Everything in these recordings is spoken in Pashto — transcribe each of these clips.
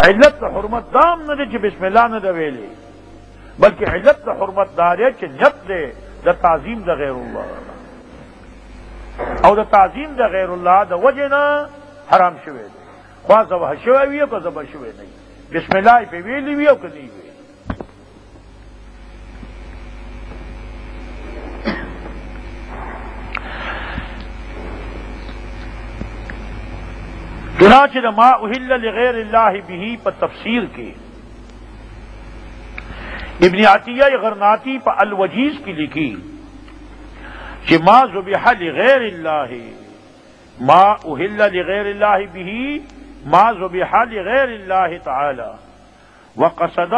علت د حرمت دام نه دی چې بسم الله نه دی ویلې، بلکې علت د حرمت دا دی چې نیت دی د تعظیم د غیر الله، او د تعظیم د غیر الله د وجه نه حرام شوی دی، خوا ذبح شوی وي او که ذبح شوی نه وي، بسم الله یې پې ویلي وي او که نه وي. چنانچہ ما اہل لغیر اللہ به پر تفسیر کے ابن عطیہ غرناطی پر الوجیز کی لکھی کہ ما ذبح لغیر اللہ، ما اہل لغیر اللہ به ما ذبح لغیر اللہ تعالی وقصد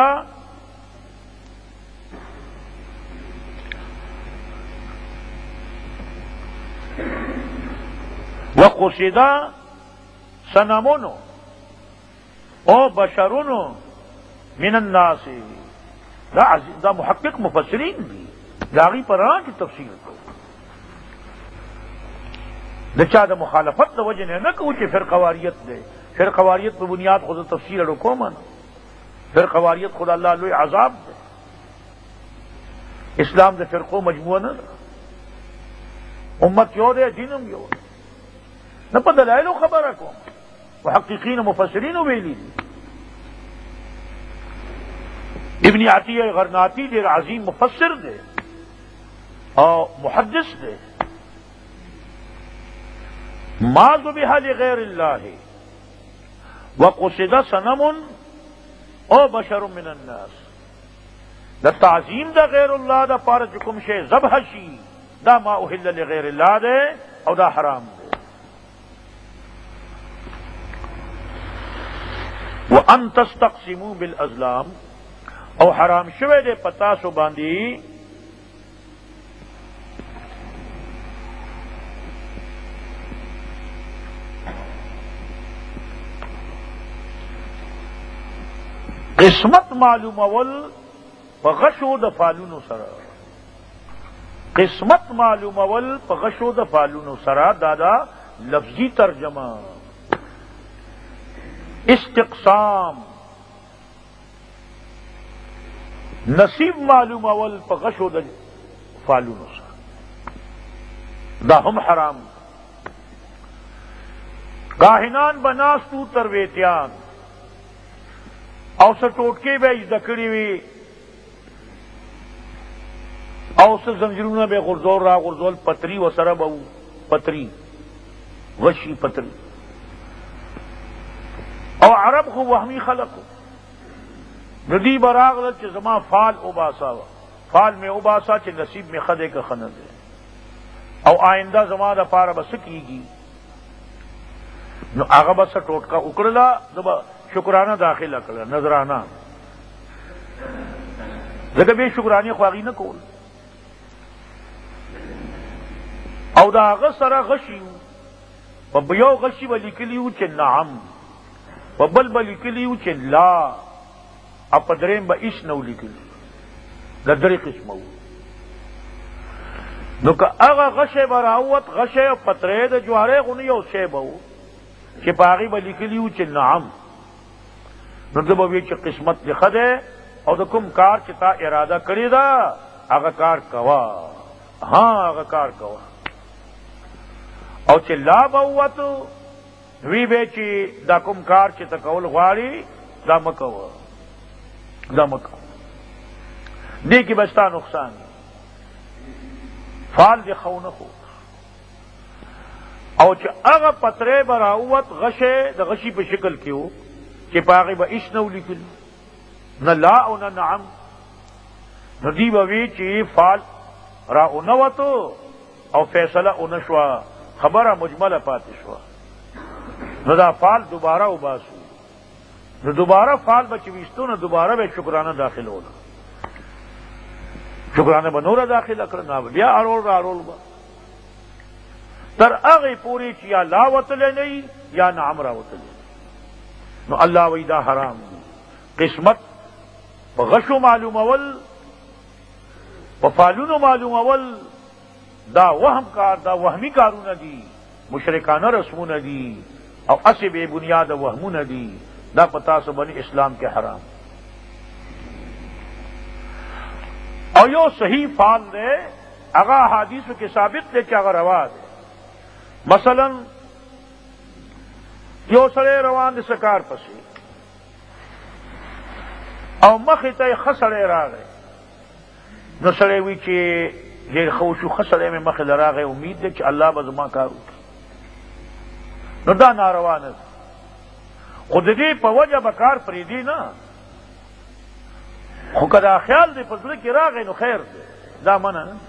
صنمون او بشرون من الناس، دا محقق مفسرین بھی داغی پران کی تفسیر کو دچا دا مخالفت دا وجہ نے نہ کہ فرقواریت دے، فرقواریت پہ بنیاد خود تفسیر رکو من، فرقواریت خدا اللہ علیہ عذاب دے، اسلام دے فرقو مجموعہ نہ امت یو دے دینم یو نہ پتہ دلائلو خبر رکھو محققین مفسرین ویلی دی. ابن عطیہ غرناطی دے عظیم مفسر دے اور محدث دے. ما ذبح لغیر اللہ وقصد صنم او بشر من الناس، دا تعظیم دا غیر اللہ دا پارا چکم شے ذبح شی دا ما اہل لغیر اللہ دے او دا حرام دے. وَأَن تَسْتَقْسِمُوا بِالْأَزْلَامِ، او حرام شوے دے پتاسو باندی قسمت معلوم اول پغشو د فالونو سرا، قسمت معلوم اول پغشو د فالونو سرا، دادا لفظی ترجمہ استقسام، نصیب معلوم اول پغشو د فالونو سرا، دا ہم حرام. کاہنان بناستو ترویتیان او سا ٹوٹکے بے ذکری وی او سا زنجرون بے غرزول را غرزول پتری و سرب او پتری غشی پتری، او عرب خو وہمی خلق ندی براغلت چھ زمان فال اباسا، فال میں اباسا چھ نصیب میں خدے کا خند ہے، او آئندہ زمان دا پارا بسکی گی نو آغا بسا ٹوٹکا اکڑلا دبا شکرانہ داخل کړه نظرانہ زکه به شکرانی خواغی نه کول، او دا هغه سره غشي په یو غشي ولیکلیو چې نعم، په بل ولیکلیو چې لا، په دریم به هیڅ نه ولیکلی، د درې قسمه نو که هغه غشه براوت غشه پترې د جواره غونی او شی به چې په هغې به لیکلیو چې نعم، مطلب وہ یہ قسمت لکھا دے اور تو کم کار چتا ارادہ کری دا آگا کار کوا، ہاں آگا کار کوا، اور چلا بہوا تو وی بے چی دا کم کار چتا کول غواری دا مکوا، دا مکوا دی کی بستا نقصان فال دی خون خو، اور چا اگا پترے براوت غشے دا غشی پہ شکل کیو کہ پاغی با اس نو لکل نہ لا او نہ نعم، ندی بوی چی فال را اونوتو او فیصلہ اونشوا، خبرہ مجملہ پاتشوا، نہ دا فال دوبارہ اباسو، نہ دوبارہ فال بچویستو، نہ دوبارہ بے شکرانہ داخل ہونا، شکرانہ بنورہ داخل اکرنا بیا ارول را ارول با تر اغی پوری چی یا لا وطلے نہیں یا نعم را وطلے نو اللہ ویدہ حرام دی. قسمت غشو معلوم اول فالونو معلوم اول دا وہم کار، دا وہمی کارون دی، مشرکانہ رسمون دی او اسی بے بنیاد وہمون دی، دا پتا سے بنی اسلام کے حرام اور یو صحیح فال دے اگا حادیث کے ثابت دے کہ اگر روا دے مثلا یو سڑے روان دے سکار پسی او مخی تے خسڑے را گئے نو سڑے وی چی یہ خوشو خسڑے میں مخی لرا گئے امید دے کہ اللہ بزما کارو کی نو دا ناروا نه خود دې په وجه بکار پریدي نه خو کدا خیال دې په زړه کې راغی نو خیر دی دا منه نه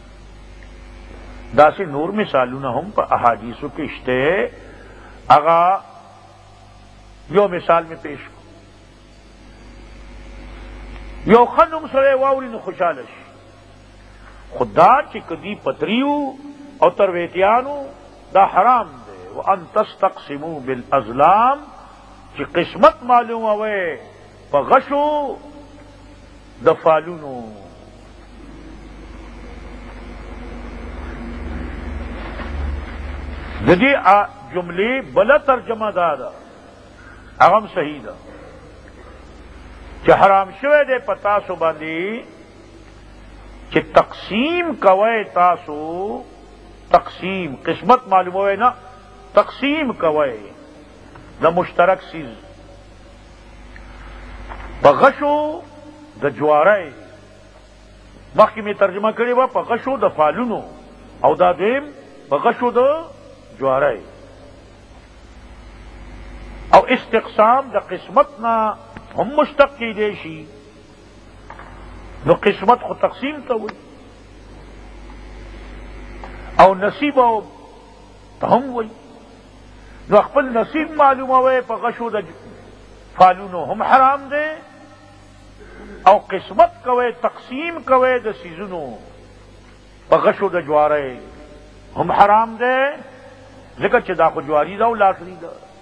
داسې نور مثالونه هم په احادیثو کې شته هغه یو مثال می پیش کو یو خنم سره واوري نو خوشاله شي خدا چې کدی پتریو او ترویتیانو دا حرام دی وان تستقسموا بالازلام چې قسمت معلوم وي په غشو د فالونو د دې جملې بل ترجمه دا هغه صحیح ده چې حرام شوه دې پتا سو باندې چې تقسیم کوي تاسو تقسیم قسمت معلوم ہوئے نا تقسیم کوئے دا مشترک چیز بغشو دا جوارے مخی میں ترجمہ کرے با بغشو دا فالونو او دا دیم بغشو دا جوارے او استقسام دا قسمت نا ہم مشتق کی دیشی نو قسمت خود تقسیم تا ہوئی او نصیب او تهم وی نو خپل نصیب معلوم ہوئے پا غشو دا فالونو ہم حرام دے او قسمت کوئے تقسیم کوئے دا سیزنو پا غشو دا جوارے ہم حرام دے لیکن چھ دا خو جواری دا او لاٹری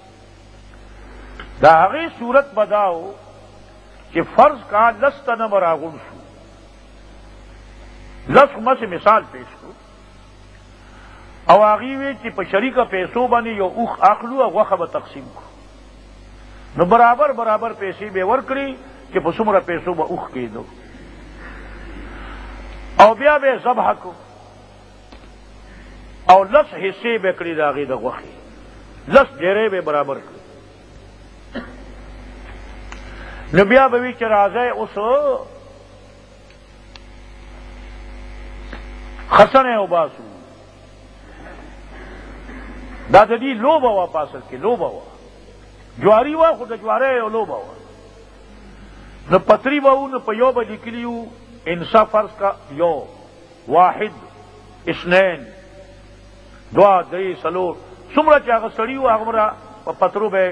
دا آغی صورت بداو کہ فرض کا لست نمبر آغن شو لست میں سے مثال پیش کو او آغی وی چې په شریکه پیسو باندې یو اوخ اخلو او غوښه به تقسیم کو نو برابر برابر پیسې به ورکړي چې په څومره پیسو به اوخ کېدو او بیا به ذبح کو او لس حصے به کړي د هغې د غوښې لس ډېرې به برابر کړي نو بیا به وي چې راځئ اوس خسنې وباسو دا د دې لوبه وا پاسل کې لوبه وا جواری وا خو د جوارې او لوبه وا نو پتری وو نو په یو به لیکلیو انصاف فرض کا یو واحد اثنين دوا درې څلور څومره چې هغه سړي وو هغه په پترو به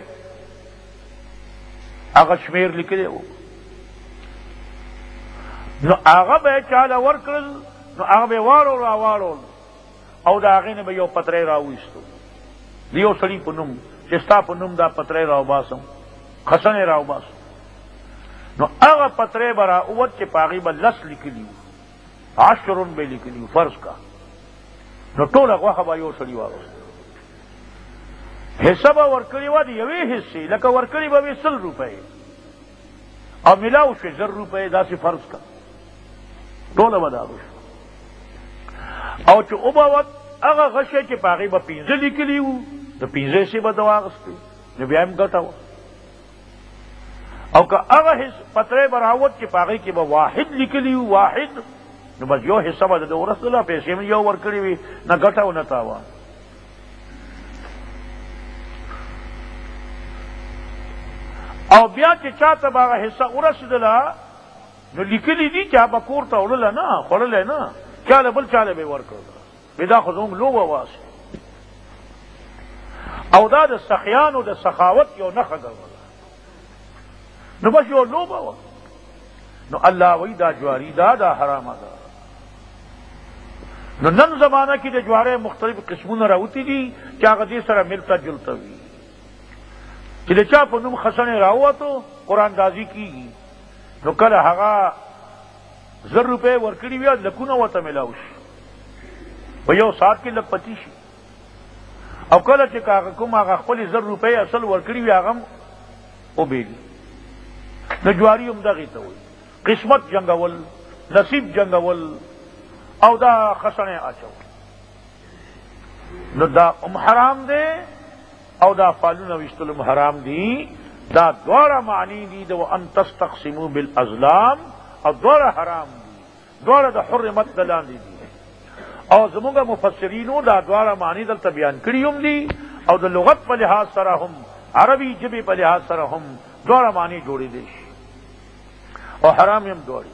هغه شمیر لیکلی وو نو هغه به چاله ورکړل نو هغه به واړول او د هغې نه به یو پتری راویستو دیو سړي په نوم چې ستا په نوم دا پتری راوباسم خسنې راوباسم نو هغه پتری به راووت چې په هغې به لس لیکلي وو 10 به لیکلي وو فرض کا نو ټوله غوښه به یو سړي واغوسته حصه به ورکړې وه د یوې حصې لکه ورکړې به وې 100 روپۍ او ملاو شوې 1000 روپۍ داسې فرض کا ټوله به دا وشو او چې وبوت هغه غشی چې په هغې به 15 لیکلي وو د 15 سې به د واغستې نو بیا هم ګټه وه او که هغه پتری به راوت چې په هغې کې به واحد لیکلي وو واحد نو بس یو حصه به د ورسله پیسې مې یو ورکړې وي نه ګټه و نه تاوان او بیا چې چاته به هغه حصه ورسېدله نو لیکلي دي چې هغه کور ته وړله نه خوړلی نه چاله بل چاله به یې ورکړله بدا خو زموږ لوبه واسه او دا د سخیانو د سخاوت یو نښه ګرځوله نو بس یو لوبه وه نو الله وی دا جواری دا حرامه ده نو نن زمانه کې د جوارې مختلف قسمونه راوتی دي چې هغه دې سره ملتا جلتا وي چې د چا په نوم خسنې راووتو قرآن دازي کېږي نو کله هغه 1000 روپۍ ورکړي وي لکونه ورته میلاو شي په یو ساعت کې لږ پتی شي او کله چې کوم هغه خپلې 1000 روپۍ اصل ورکړي وي هغه او بیلی نجواری هم دغې ته وایي قسمت جنگول نصیب جنگول او دا خسنې اچول نو دا حرام دی او دا فالونه ویشتل حرام دي دا دواره معنی دي د وان تستقسموا بالازلام او دواره حرام دي دواره د حرمت دلاندې دي او زموږ مفسرینو دا دواره معنی دلته بیان کړي هم دي او د لغت په لحاظ سره هم عربي ژبې په لحاظ سره هم دواره معنی جوړې دي او حرام هم دوړي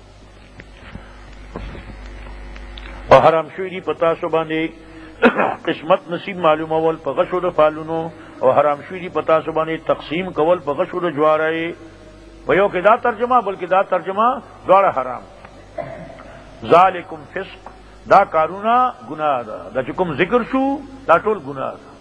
او حرام شوی دی پتا سو باندې قسمت نصیب معلوم اول په غشو د فالونو او حرام شوی دی پتا سو باندې تقسیم کول په غشو د جوارای په یو کې دا ترجمه بلکې دا ترجمه دواړه حرام ذالکم فسق دا کارونه گناہ ده دا چې کوم ذکر شو دا ټول گناہ ده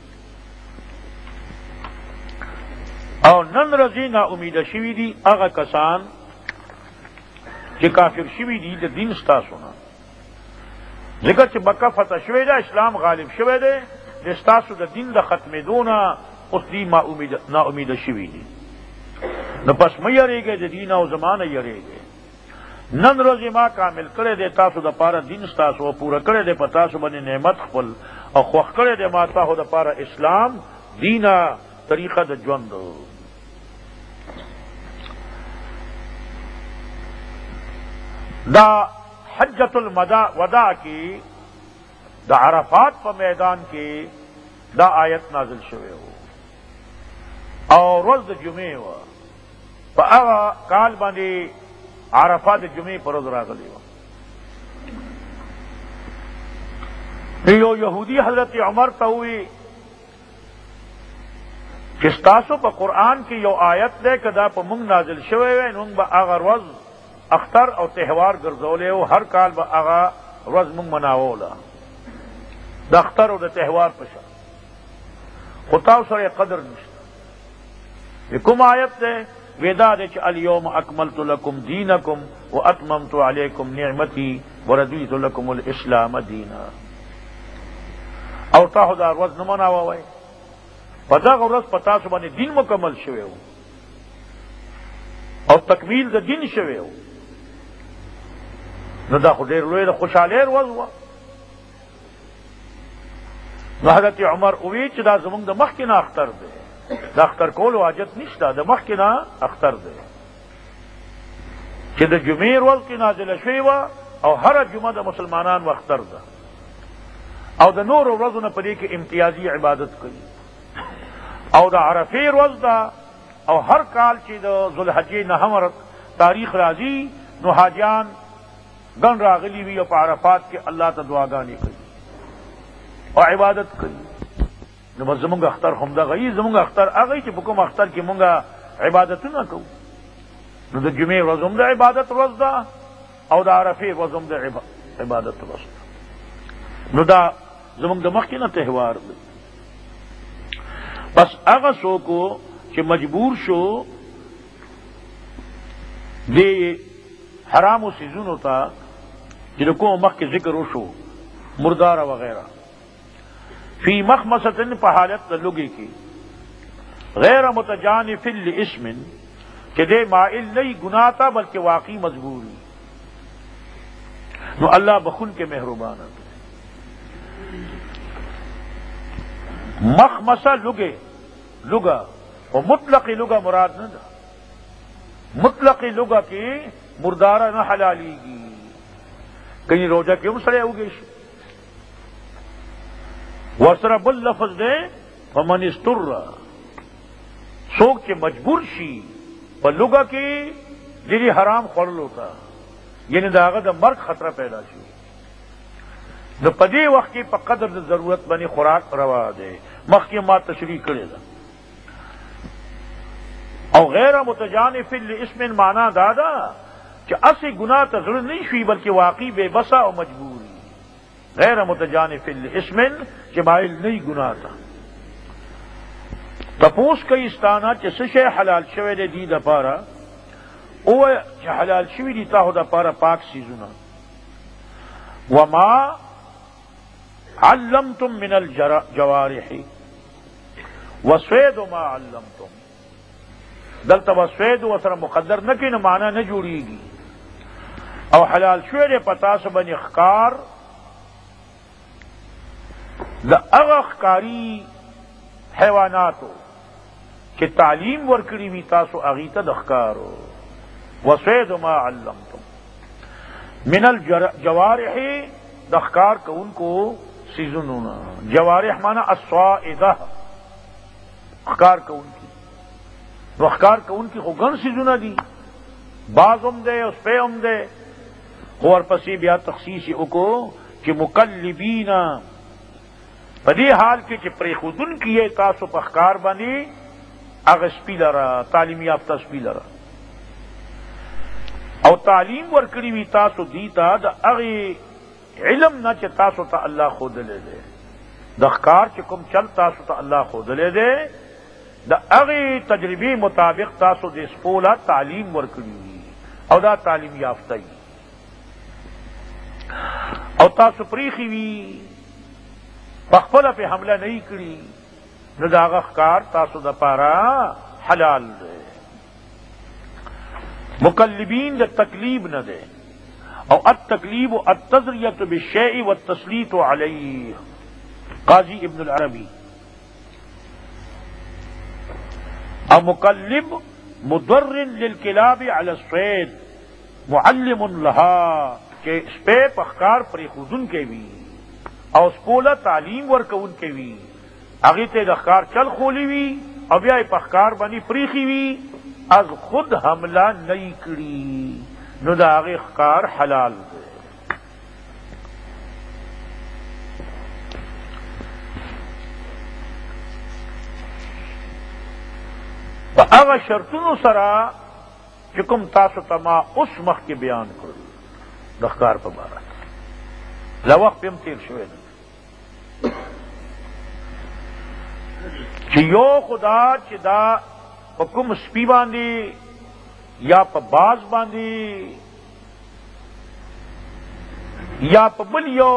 او نن رضی نا امید شوی دی هغه کسان چې کافر شوی دی د دین ستاسو نه ذکر چې مکه فتح شوی ده اسلام غالب شوی ده د ستاسو د دین د ختمېدونه اوس دی نا امید شوی دی نو پس مې یریږي د دین او زمانه یریږي نن ورځې ما کامل کړی دی تاسو د پاره دین ستاسو او پوره کړی دی په تاسو باندې نعمت خپل او خوښ کړی دی ما تاسو د پاره اسلام دینه طریقه د ژوند دا حجت الوداع کی دا عرفات په میدان کې دا آیت نازل شوی و او ورځ د جمعې وه په هغه کال باندې عرفات د جمعې په ورځ راغلی وه یو یهودي حضرت عمر ته ووی چې ستاسو په قرآن کې یو آیت دی که دا په موږ نازل شوی وی نو موږ به هغه ورځ اختر او تہوار ګرځولې او هر کال به هغه ورځ موږ مناوله د اختر او د تہوار په شان خو تاسو سره قدر نشته کوم آیت دی ودا دی چې الیوم اکملت لکم دینکم واتممت علیکم نعمتی ورضیت لکم الاسلام دینا او تاسو دا ورځ نه مناوئ په دغه ورځ په تاسو باندې دین مکمل شوی و او تکمیل د دین شوی و نو دا خو ډېر لوی د خوشحالۍ ورځ وه نو حضرت عمر ووی چې دا زمونږ د مخکې نه اختر دی د اختر کولو حاجت نشته د مخکې نه اختر دی چې د جمعې ورځ کې نازله شوې وه او هره جمعه د مسلمانانو اختر ده او د نورو ورځو نه په دې کې امتیازي عبادت کوي او د عرفې ورځ ده او هر کال چې د ذوالحجې نهم تاریخ راځي نو حاجیان ګن راغلی وي او په عرفات کې الله ته دعاګانې کوي او عبادت کوي نو بس زمونږ اختر همدغه وي زمونږ اختر هغه چې په کوم اختر کې مونږ عبادتونه کوو نو د جمعې ورځ هم د عبادت ورځ ده او د عرفې ورځ هم د عبادت ورځ ده نو دا زمونږ د مخکې نه تهوار دی بس هغه څوک چې مجبور شو د حرامو سیزونو ته چې د کوم مخکې ذکر وشو مرداره وغیرہ فی مخمصة په حالت د لوګي کې غیر متجانف لاسم چې دې مائل نه ګناه ته بلکې واقعي مجبوری نو الله بخون کې مهربان دی مخمصه لوګا او مطلق لوگا مراد نہ دا مطلق لوگا کی مردارہ نہ حلالیگی کہیں روزہ کیوں سڑے ہوگی وسرا بل لفظ دے فمن استر سوک کے مجبور شی پر لوگا کی جنی حرام خورل ہوتا یعنی داغا دا مرگ خطرہ پیدا شی دا پدی وقت کی پا قدر دا ضرورت بنی خوراک روا دے مخ کی ما تشریح کرے دا او غیر متجانف لاسم معنی دادا کہ اسی گناہ تزر نہیں شوی بلکہ واقعی بے بسا و مجبوری غیر متجانف لاسم کہ مائل نہیں گناہ تھا تپوس کئی استانا چہ سشے حلال شوی دے دی دا پارا او چہ حلال شوی دی تاہو دا پارا پاک سیزونا وما علمتم من الجوارح وسوید ما علمتم دلته وسوید وسره مقدر نه کینه معنا نه جوړیږي او حلال شوی دی پتا سو باندې ښکار د هغه ښکاری حیواناتو چې تعلیم ورکړي وي تاسو هغې ته د ښکارو وسوید ما علمتم من الجوارح د ښکار کوونکو سیزونو نه جوارح مانا الصائده ښکار کوونکي نو ښکار کوونکي خو ګڼ سیزونه دي باز هم دی او سپی هم دی خو ورپسې بیا تخصیص یې وکړو چې مقلبین په دې حال کې چې پرېښودونکي یې تاسو په ښکار باندې هغه سپي لره تعلیم یافته سپي لره او تعلیم ورکړي وي تاسو دې ته د هغې علم نه چې تاسو ته الله ښودلی دی د ښکار چې کوم چل تاسو ته الله ښودلی دی د هغې تجربې مطابق تاسو د سپو له تعلیم ورکړي وي او دا تعلیم یافته وي او تاسو پریخي وي پخپله پې حمله نه کړي نو د هغه ښکار تاسو دپاره حلال دی مقلبین د تکلیب نه دی او التکلیب التذریة بالشیء والتسلیط علیه قاضی ابن العربی او مقلب مضر للکلاب علی الصید معلم لها کہ سپے پخکار پریخودن کے وی او سپولا تعلیم ورکون کے وی اگی تے دخکار چل خولی وی او بیا پخکار بنی پریخی وی از خود حملہ نئی کری نو دا اگی خکار حلال دے اغا شرطنو سرا چکم تاسو تما اس مخ کے بیان کرو دخکار پا بارا لوقت پیم تیر شوئے چی یو خدا چی دا پا کم سپی باندی یا پا باز باندی یا پا بلیو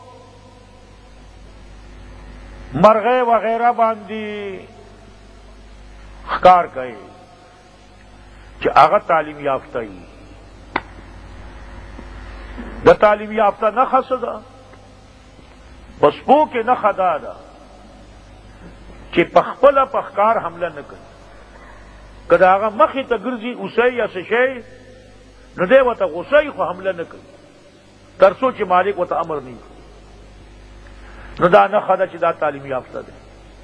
مرغے وغیرہ باندی خکار کئے کہ آغا تعلیم یافتہ ہی دا تعلیم یافتہ نہ خسدا بسپو کے نہ خدا دا کہ پخپلا پخکار حملہ نہ کر کدا آغا مخی تا گرزی اسی یا سشے نو دے و تا غصی خو حملہ نہ کر ترسو چی مالک و تا امر نہیں نو دا نہ خدا چی دا تعلیم یافتہ دے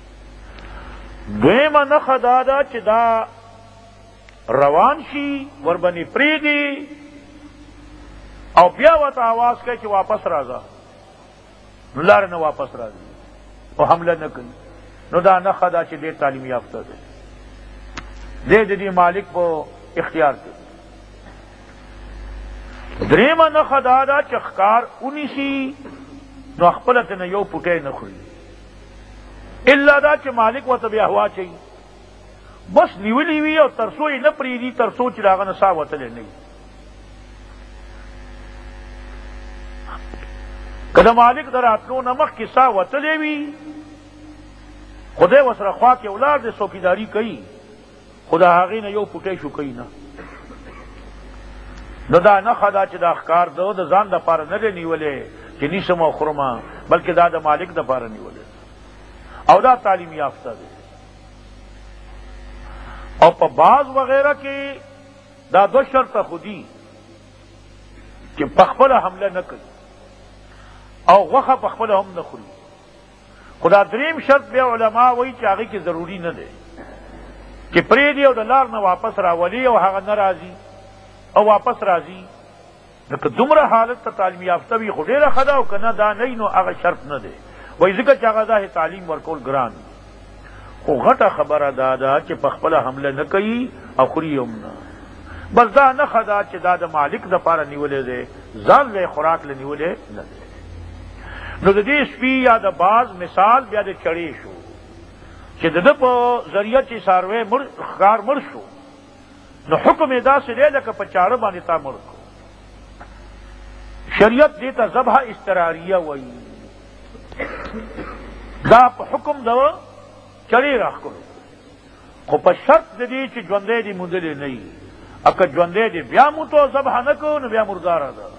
دویمه نخه دا ده چې دا روان شي وربنې پریږدي او بیا ورته آواز کوي چې واپس راځه نو لاره نه واپس راځي او حمله نه کوي نو دا نخه ده چې ډېر تعلیم یافته دی دی د دې مالک په اختیار کې دریمه نخه دا ده چې ښکار ونیسي نو خپله ترنه یو پوټی نه خوري الا دا چې مالک ورته بیا هوا چي بس نیولی وي او ترسو یې نه پرېږدي ترسو چې د هغه نه ساه وتلی نه وي که د مالک د راتلو نه مخکې ساه وتلی وي خدای ورسره خوا کې ولاړ دی څوکیداري کوي خو د هغې نه یو پوټی شو کوي نه نو دا نښه ده چې دا ښکار ده د ځان دپاره نه دی نیولی چې نیسم او خورمه بلکې دا د مالک دپاره نیولی او دا تعلیم یافتہ دے اور پا باز وغیرہ کے دا دو شرط خودی کہ پخپل حملہ نہ کری او غخ پخپل ہم نہ خری خدا دریم شرط بے علماء وہی چاہے کی ضروری نہ دے کہ پریدی او دلار نہ واپس راولی او هغه نہ راضی او واپس راضی نہ دمرہ حالت تا تعلیم یافتہ بھی خودے خدا او کنا دا نہیں نو هغه شرط نہ دے وہی ذکر چاہا دا ہے تعلیم ورکول گران خو غٹا خبر دادا چې پخپل حمله نه کوي او خوري هم نه بس دا نه خدا چې دا د مالک د پاره نیولې ده ځان له خوراک له نیولې نه ده نو د دې سپي یا د باز مثال بیا د چړې شو چې د په ذریعہ چې ساروی خار مر شو نو حکم ادا سے لے لکه په چاړه باندې تا مر کو شریعت دیتا ذبح استراریہ وئی دا په حکم دو چړې راخ کړو خو په شرط د دې چې ژوندی دې موندلې نه وي. اکه ژوندی دې بیا مو تو ذبح نه کړو نو بیا مرداره ده.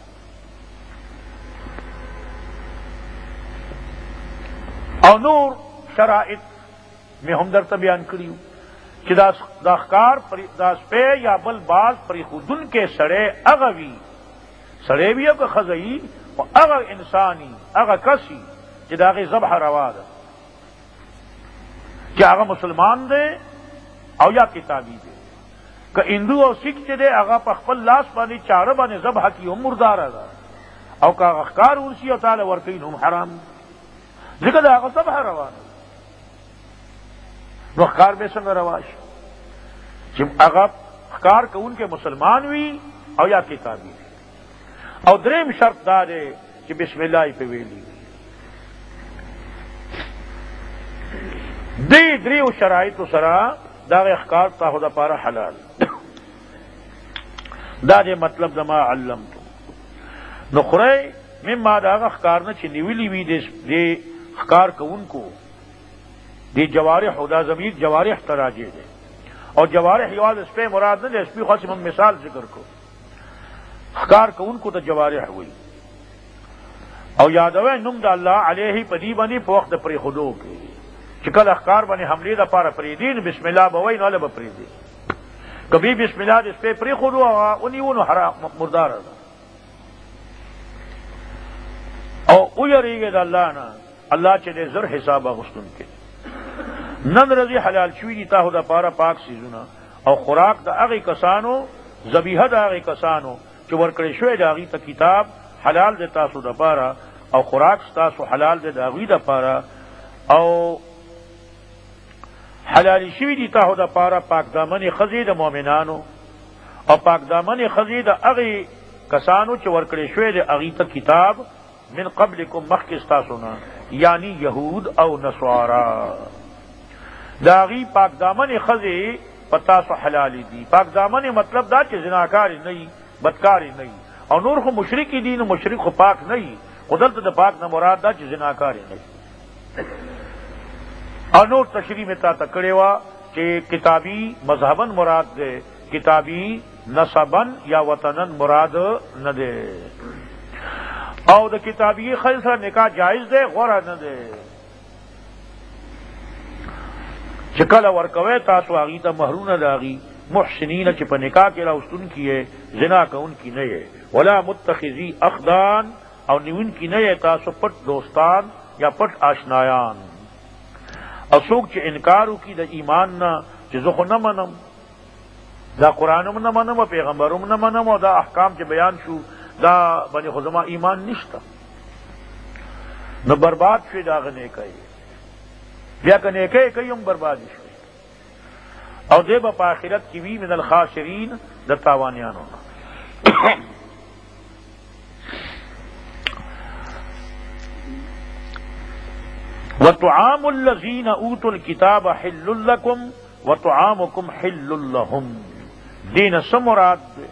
او نور شرائط میں هم درته بیان کړیو چې دا ښکار دا سپی یا بل باز پرېښودونکی سړی هغه وي، سړی وي او که ښځه وي، خو هغه انساني هغه کس وي چې د هغې ذبح روا ده، چې هغه مسلمان دی او یا کتابي دی. که هندو او سکھ چې دی هغه په خپل لاس باندې چاړه باندې ذبح کړي هم مرداره ده، او که هغه ښکار ورسي او تاله ورکوي نو هم حرام دی، ځکه د هغه ذبح روا ده. نو ښکار به څنګه روا شي چې هغه ښکار کوونکی مسلمان وي او یا کتابي وي. او دریم شرط دا دی چې بسم الله یې پې ویلي وي. دې دریو شرایطو سره دغه ښکار تاسو دپاره حلال. دا دې مطلب زما علمتو. نو خورئ مما د هغه ښکار نه چې نیولي وي دې ښکار کوونکو دی جوارح او دا ضمیر جوارح ته راجع دی. او جوارح یوازې سپی مراد نه دی، سپي خاص من مثال ذکر کو، ښکار کوونکو ته جوارح وایي. او یادوئ نوم د الله علیه په دې باندې په وخت د پرېښودو کې چې کله ښکار باندې حملې دپاره پرېږدي نو بسم الله به وایي نو هله به پرېږدي. کبھی بسم الله د سپی پرېښودو او ونیو نو حرام مرداره ده. او ویریږئ د الله نه، الله چې دی زر حساب اخیستونکی. نن رضی حلال شوي دي تاسو دپاره پاک څیزونه او خوراک د هغې کسانو، ذبیحه د هغې کسانو چې ورکړی شوی د هغوی ته کتاب حلال دی تاسو دپاره، او خوراک ستاسو حلال دی د هغوی دپاره. او حلال شوي دي تاسو دپاره پاک دامنې ښځې د مؤمنانو او پاک دامنې ښځې د هغې کسانو چې ورکړی شوی د هغوی ته کتاب من قبلکم مخکې ستاسو نه، یعنی یهود او نصارا. د هغوی پاک دامنې ښځې په تاسو حلالې دي. پاک دامنې مطلب دا چې زناکارې نه وي، بدکارې نه وي. او نور خو مشرکې دي نو مشرک خو پاک نه وي، خو دلته د پاک نه مراد دا چې زناکارې نه وي. او نور تشریح مې تاته کړې وه چې کتابي مذهبن مراد دی، کتابي نسبن یا وطنن مراد نه دی. او د کتابي ښځې سره نکاح جایز دی، غوره نه دی. چې کله ورکوئ تاسو هغوی ته مهرونه د هغوی محسنین چې په نکاح کې راوستونکي یې، زنا کوونکي نه یې. ولا متخذي اخدان، او نیونکي نه یې تاسو پټ دوستان یا پټ آشنایان. او څوک چې انکار وکړي د ایمان نه چې زه خو نه منم، دا قرآن هم نه منم او پیغمبر هم نه منم، او دا احکام چې بیان شو دا باندې خو زما ایمان نشته، نو برباد شوی د هغه نیکۍ. بیا که نیکۍ کوي هم برباد شوی، او دی به په آخرت کې وي من الخاسرین، د تاوانیانو نه. وطعام الذین اوتوا الکتاب حل لکم وطعامکم حل لهم. دین څه مراد دی؟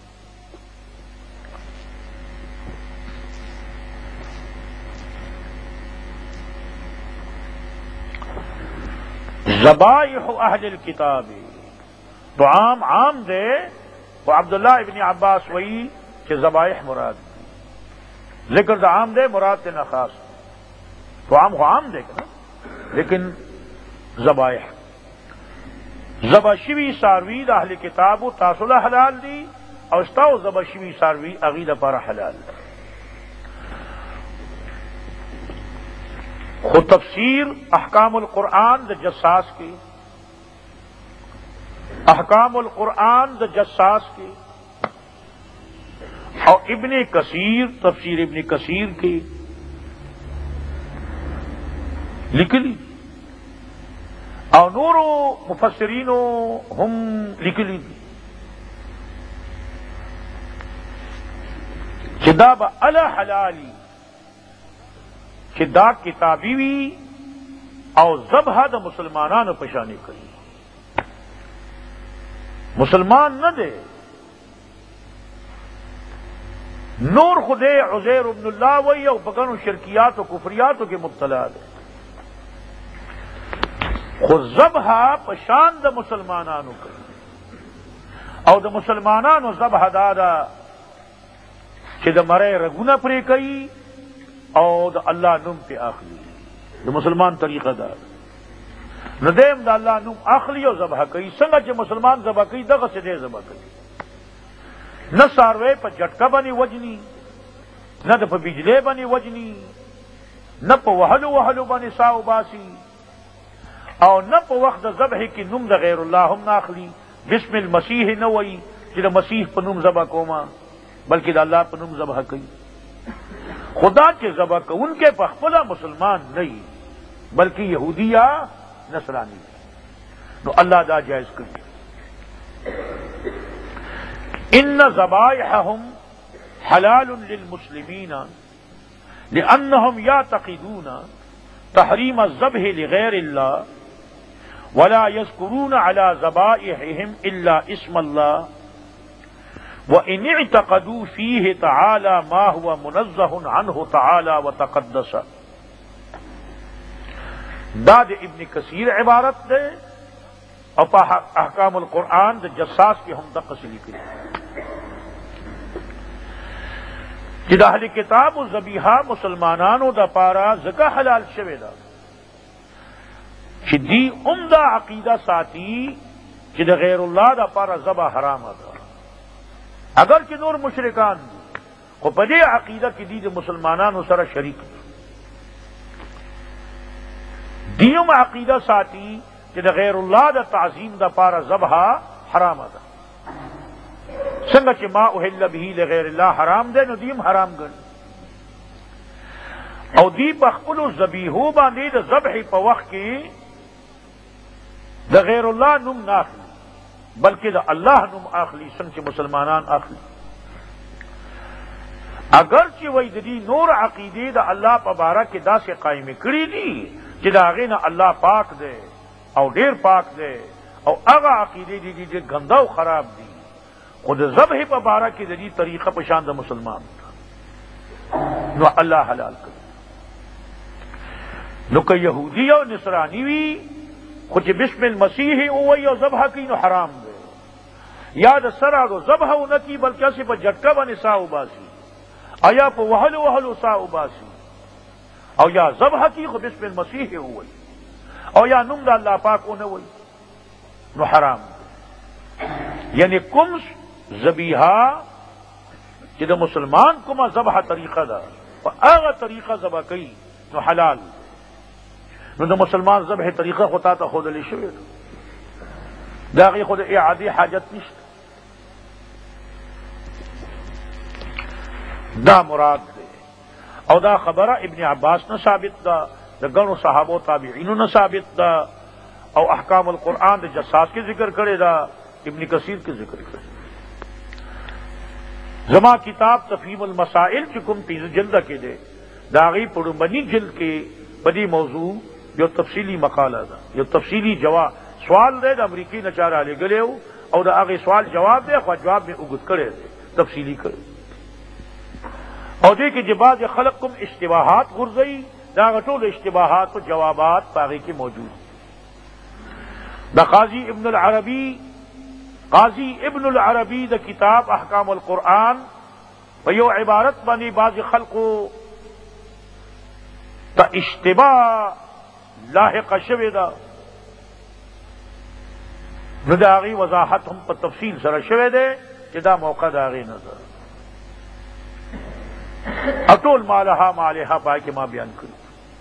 ذبائح اہل الکتاب. طعام عام دے تو عبداللہ ابن عباس وہی کہ ذبائح مراد دی، ذکر دا عام دے مراد تے نہ خاص. طعام کو عام دے نا، لیکن ذبائح ذبح شوی ساروی دا اہل کتاب تاسو له حلال دی، او استاو ذبح شوی ساروی هغوی دپاره حلال دی. خود تفسیر احکام القرآن د جساس کی، احکام القرآن د جساس کی، اور ابن کثیر تفسیر ابن کثیر کی لکلی، اور نور مفسرینو ہم لکلی دی چې دا به الا حلالی، چې دا کتابی وی او ذبح د مسلمانانو په شان کوي. مسلمان نه دی، نور خدای عزیر ابن اللہ وی او بگنو شرکیات و کفریاتو کے مبتلا دی. خود ذبح پشان د مسلمانانو کوي او د مسلمانانو ذبح دادا چې د مړی رګونه پرې کوي او د الله نوم پې اخلي. د مسلمان طریقه دا نو دیم د الله نوم اخلي او ذبح کوي. څنګه چې مسلمان ذبح کوي دغسې دی ذبح کوي. نه څاروی په جټکه باندې وجني، نه د په بجلی باندې وجني، نه په وهلو باندې سا وباسي، او نه په وخت د ذبح کې نوم د غیر الله هم نه اخلي. بسم المسیح نه وایي چې د مسیح په نوم ذبح کوما، بلکې د الله په نوم ذبح کوي. خدا چې ذبح کوونکې په خپله مسلمان نه وي بلکې یهودی یا نصرانی، نو الله دا جائز کړي. ان ذبائحهم حلال للمسلمین لأنهم يعتقدون تحریم الذبح لغیر اللہ ولا يذكرون على ذبائحهم الا اسم الله وإن اعتقدوا فيه تعالى ما هو منزه عنه تعالى وتقدس. داد ابن کثیر عبارت دے اور احکام القرآن دے جساس کی ہم دقس لکھے کہ دا اہل کتاب و ذبیحہ مسلمانانو دا پارا زکا حلال شوے دا کہ دی عمدہ عقیدہ ساتھی کہ دا غیر اللہ دا پارا ذبح حرام دا اگر کہ نور مشرکان خو پدے عقیدہ کی دی مسلمانانو سر شریک دیم عقیدہ ساتھی کہ دا غیر اللہ دا تعظیم دا پارا ذبح حرام دا سنگا چی ما احل به لغیر اللہ حرام دے نو دیم حرام گن او دی بخپلو ذبیحو باندې دا ذبح پا وقت کی دا غیر اللہ نم ناخلی بلکہ دا اللہ نم آخلی سنگ چی مسلمانان آخلی. اگرچہ وی دی نور عقیدے دا اللہ پا بارہ کے دا سے قائم کری دی چی دا غینا اللہ پاک دے او دیر پاک دے او اغا عقیدے دی گندہ و خراب دی خود ذبح پا بارہ کی دی طریقہ پشاند مسلمان نو اللہ حلال کر. نو کہ یہودی او نصرانی وی خود بسم المسیح اوئی او ذبح کی نو حرام دے یاد سرا دو ذبح او نکی بلکہ اسی پا جٹکا بانی سا باسی ایا پا وحلو سا باسی او یا ذبح کی خود بسم المسیح اوئی او یا نم دا اللہ پاک او نوئی نو حرام دے. یعنی کم ذبیحہ کہ دا مسلمان کما ذبح طریقہ دا پا آغا طریقہ ذبح کئی نو حلال نو دا مسلمان ذبح طریقہ خطا تا خود علی شوید دا غی خود اعادی حاجت نشت. دا مراد دے او دا خبرہ ابن عباس نہ ثابت دا گنو صحابہ و تابعینو نہ ثابت دا او احکام القرآن دا جساس کے ذکر کرے دا ابن کثیر کے ذکر کرے. زما کتاب تفہیم المسائل چکم تیز جلدہ کے دے داغی پڑمبنی جلد کے بدی موضوع جو تفصیلی مقالہ دا جو تفصیلی جواب سوال دے دا امریکی نچارہ لے گلے ہو اور دا آگے سوال جواب دے خواہ جواب میں اگت کرے دے تفصیلی کرے اور دے کہ جباز خلق کم اشتباہات غرزئی دا غطول اشتباہات و جوابات باغی کے موجود. دا قاضی ابن العربی دا کتاب احکام القرآن یو عبارت بنی باز خلقو تا اشتباہ لاحق شوی دا نو دا آغی وضاحت ہم پر تفصیل سر شوی دے کہ دا موقع دا آغی نظر اطول مالہا مالہا پائے کہ ماں بیان کرو.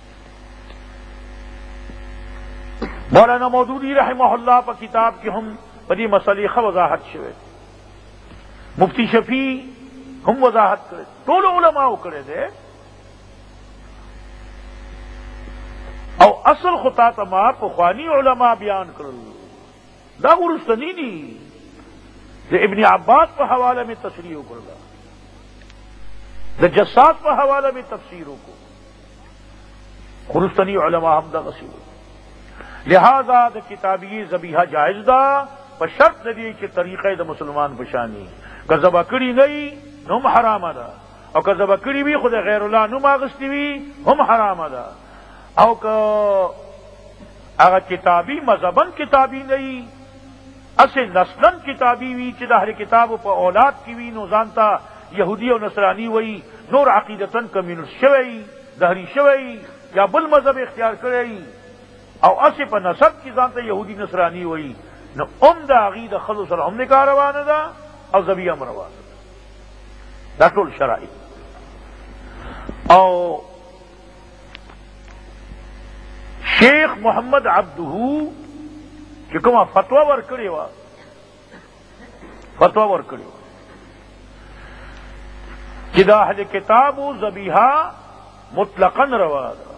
مولانا مودودی رحمہ اللہ پر کتاب کی ہم بدی مسئلہ وضاحت شوے مفتی شفیع ہم وضاحت کرے طول علماء کرے دے او اصل خطا تما پخوانی علماء بیان کرل دا غرستنی دی دے ابن عباس پر حوالہ میں تصریح کرلا دا جساس پر حوالہ میں تفسیروں کو غرستنی علماء ہم دا غسیل لہذا دا کتابی ذبیحہ جائز دا پر شرط دی کہ طریقہ دا مسلمان بشانی کہ ذبح کری نہیں نم حرام دا او کہ ذبح کری بھی خود غیر اللہ نم آغستی بھی ہم حرام دا او کہ اگر کتابی مذہبن کتابی نہیں اسے نسلن کتابی وی چې د اهل کتاب په اولاد کی وی نو ځانتا یهودی او نصرانی وی نور عقیدتن کمیونست شوی دهری شوی یا بل مذہب اختیار کړی او اسے په نسب کی ځانتا یهودی نصرانی وی نو د عقیده خلص سره هم نکاح روانه ده او ذبیحه هم روانه ده دا ټول شرایط او شیخ محمد عبدہو چې کومه فتوا ورکړې وه چې د اهل کتابو ذبیحه مطلقاً روا ده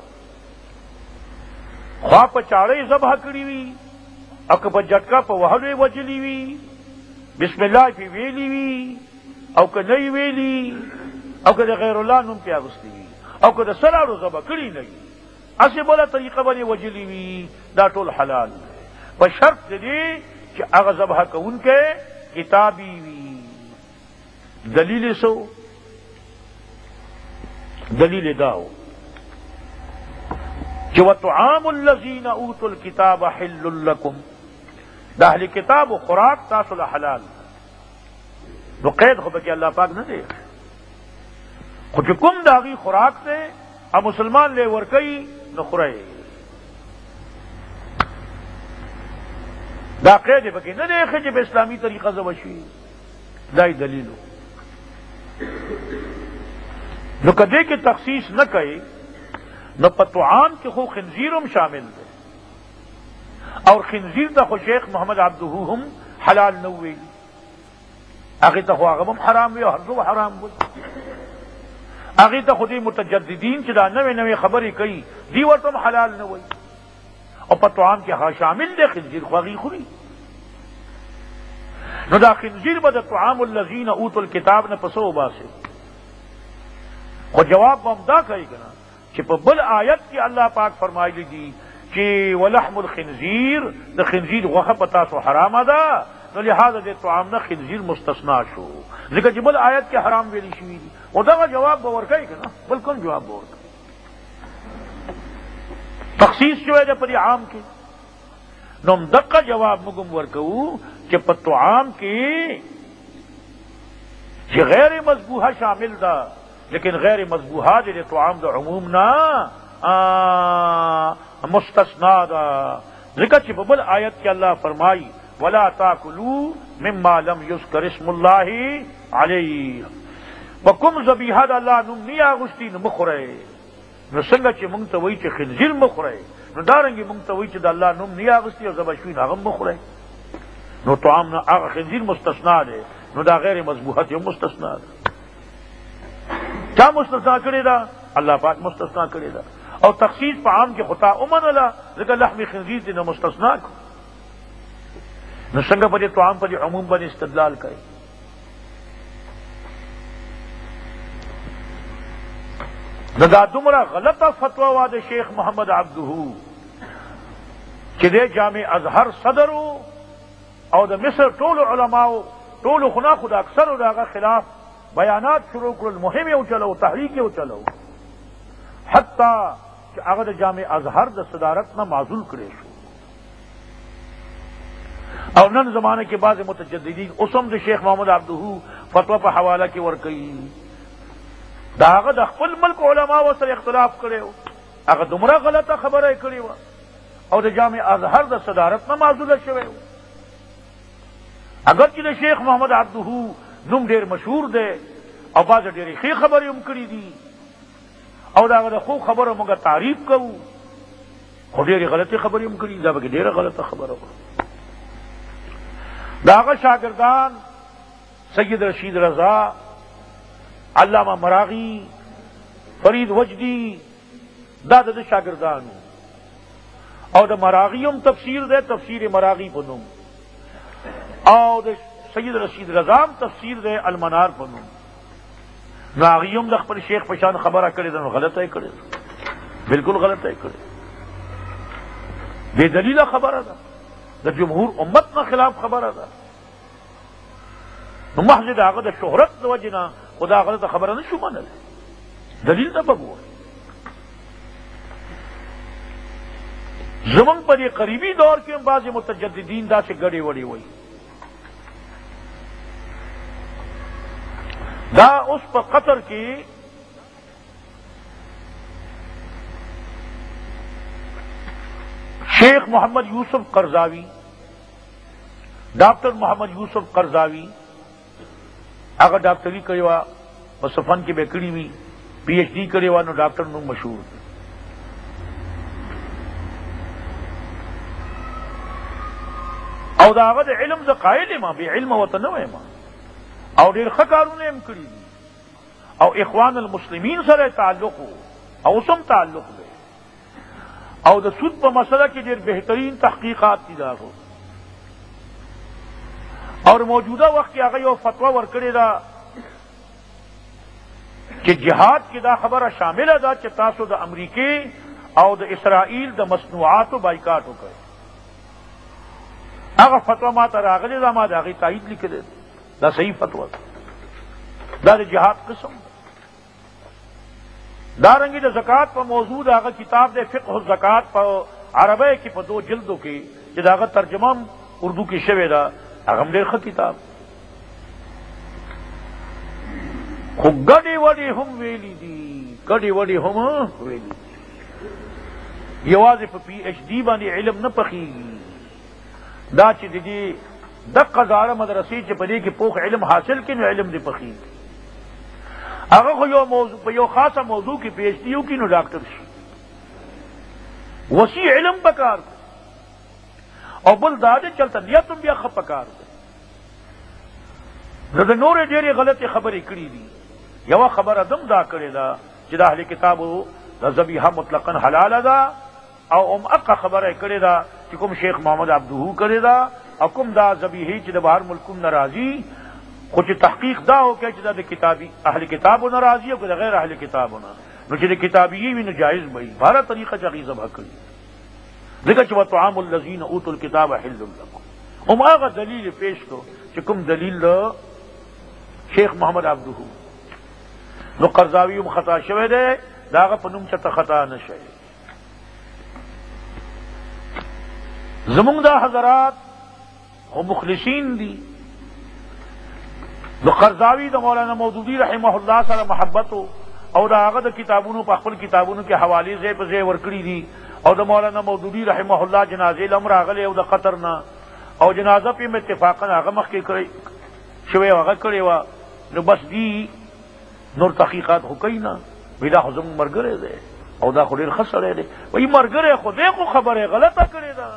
خوا په چاړې ذبح کړې وي او که په جټکا په وهلو یې وجلي وي بسم الله پې ویلي وي او که نه یې ویلي او که د غیر الله نوم پې اغوستی وي او که د سلاړو ذبح کړي نه وي اسې بله طریقه باندې وجلي وي دا ټول حلال دی په شرط دی چې هغه ذبح کوونکی کتابی وي دلیل سو دلیل داو چې وطعام الذین اوتوا الکتاب حل لکم د اهل کتاب خوراک تاسو له حلال نو قید خو پکې الله پاک نه دی خو چې کوم د هغې خوراک دی او مسلمان لی ورکوي نو خورئ دا قید پکې نه دی چې په اسلامي طریقه ذبح شي دا یې دلیلو نو که دې کې تخصیص نه کوي نو په طعام کې خو خنزیر هم شامل دی اور خنزیر ته خو شیخ محمد عبدہو هم حلال نه ویلي هغې ته خو هغه هم حرام وي او هر څه حرام وي هغې ته خو دې متجددین چې دا نوې نوې خبرې کوي دی ورته هم حلال نه وایي او په طعام کې هغه شامل دی خنزیر خو هغې خوري نو دا خنزیر به د طعام الذین اوتوا الکتاب نه په څه وباسي خو جواب به هم دا کوي که نه چې په بل آیت کې الله پاک فرمایلی دي چې ولحم الخنزیر د خنزیر غوښه په تاسو حرامه ده نو لہذا د طعام نه خنزیر مستثنا شو ځکه چې بل آیت کې حرام ویلی شوي دي او دغه جواب به ورکوي که نه بل کوم جواب به ورکوي تخصیص شوی دی په دې عام کې نو همدقه جواب موږ هم ورکوو چې په طعام کې چې غیر مذبوحه شامل ده لیکن غیر مذبوحہ دے طعام دا عموم نا مستثنا دا ذکر چی ببل آیت کی اللہ فرمائی ولا تاکلوا مما لم یذکر اسم اللہ علیہ وکم ذبیحہ دا اللہ نم نی آغستی نو مخورے نو سنگا چی منگتا وی چی خنزیر مخورے نو دارنگی منگتا وی چی دا اللہ نم نی آغستی اور ذبح شوی ناغم مخورے نو طعام نا آغا خنزیر مستثنا دے نو دا غیر مذبوحہ تی مستثنا دے کیا مستثنا کرے دا اللہ پاک مستثنا کرے دا اور تخصیص پہ عام کے خطا امن اللہ لیکن لحم خنزیر دی نہ مستثنا کو نہ سنگ پڑے تو عام پڑے عموم بنے استدلال کرے نہ دا دمرا غلط فتوا واد شیخ محمد عبدہو کہ دے جامع ازہر صدر اور دا مصر طول علماء طول خنا خدا اکثر دا خلاف بیانات شروع کرل مہم یو چلو تحریک یو چلو حتی کہ اگر جامع ازہر د صدارت نہ معزول کرے شو اور نن زمانے کے بعض متجددین اسم د شیخ محمد عبدہو فتوا پہ حوالہ کی ورکئی داغ د خپل ملک علماء و سر اختلاف کرے ہو اگر دمرا غلطہ خبر ہے کری ہوا اور د جامع ازہر د صدارت نہ معزول شوے ہو اگر چې شیخ محمد عبدہو نوم ډیر مشهور دی او بعض ډیرې ښې خبرې هم کړي دي او د هغه د ښو خبرو موږ تعریف کوو خو ډیرې غلطې خبرې هم کړي دا پکې ډیره غلطه خبره وه د هغه شاګردان سید رشید رضا علامه مراغي فرید وجدي دا د شاګردانو او د مراغي هم تفسیر دی تفسیر مراغي په نوم او د سید رشید رضا تفسیر دے المنار پنو ناغیم د خپل شیخ پشان خبره کړې ده غلطه یې کړې بالکل غلطه یې کړې بے دلیل خبره ده د جمهور امت نه خلاف خبره ده نو محض هغه د شهرت د وجې نه خدا غلطه خبره نشو منل دلیل نه بګور زمن پر یہ قریبی دور کے بعض متجددین دا سے گڑے وڑی ہوئی دا اس پر قطر کی شیخ محمد یوسف قرضاوی ڈاکٹر محمد یوسف قرضاوی اگر ڈاکٹری کرے وا صفن کی بیکڑی ہوئی پی ایچ ڈی کرے وا نو ڈاکٹر نو مشہور او دا هغه د علم د قائل ما به علم وته نه وایم او ډیر خکارونه هم کړی دي او اخوان المسلمین سره تعلق او سم تعلق دی او د سود په مسله کې ډیر بهترین تحقیقات دي داغو اور موجوده وخت کې هغه یو فتوا ورکړی دا چې جهاد کې دا خبره شامله ده چې تاسو د امریکای او د اسرائیل د مصنوعاتو بایکاټ وکړئ هغه فتوا ما ته راغلی دا ما د هغې تایید لیکلی دا صحیح فتوا ده دا د جهاد قسم دارنګې د زکات په موضوع د هغه کتاب د فقه الزکات په عربی کې په 2 جلدو کې چې د هغه ترجمه اردو کې شوې ده هغه هم ډېر ښه کتاب خو ګډې وډې هم ویلي دي ګډې وډې هم ویلي دي یوازې په پی ایچ ډي باندې علم نه پخېږي دا چې د دې دقه زاړه مدرسې چې په دې کې پوخ علم حاصل کړي نو علم دې پخېږي هغه خو یو موضوع په یو خاصه موضوع کې پی ایچ ډي وکړي نو ډاکټر شي وسیع علم پکار دی او بل دا دی چلته نیت هم بیا ښه پکار دی نو د نورې ډېرې غلطې خبرې کړي دي یوه خبره دم دا کړې ده چې د اهل کتابو د ذبیحه مطلقا حلاله ده او هم اقا خبره کړې ده چې کوم شیخ محمد عبدهو کړې ده او کوم دا ذبیحې چې د بهر ملکونو نه راځي خو چې تحقیق دا وکړي چې دا د کتابي اهل کتابو نه راځي او که د غیر اهل کتابو نه نو چې د کتابي وي نو جایز به وي په هره طریقه چې هغې ذبح کړي ځکه چې وطعام الذین اوتوا الکتاب حل لکم هم هغه دلیل پیش کړو چې کوم دلیل د شیخ محمد عبدهو نو قرضاوی هم خطا شوی دی د هغه په نوم چېرته خطا نه شوی زمونږ دا حضرات خو مخلصین دي د قرضاوی د مولانا مودودی رحمه الله سره محبت او د هغه د کتابونو په خپل کتابونو کې حوالې ځای په ځای ورکړي دي او د مولانا مودودی رحمه الله جنازې لم راغلی او د قطر نه او جنازه پې م اتفاقا هغه مخکې کړی شوی هغه کړې وه نو بس دی نور تحقیقات خو کوي نه وایي دا خو زموږ ملګری دی او دا خو ډېر ښه سړی دی وایي ملګری خو دی خو خبره غلطه کړې ده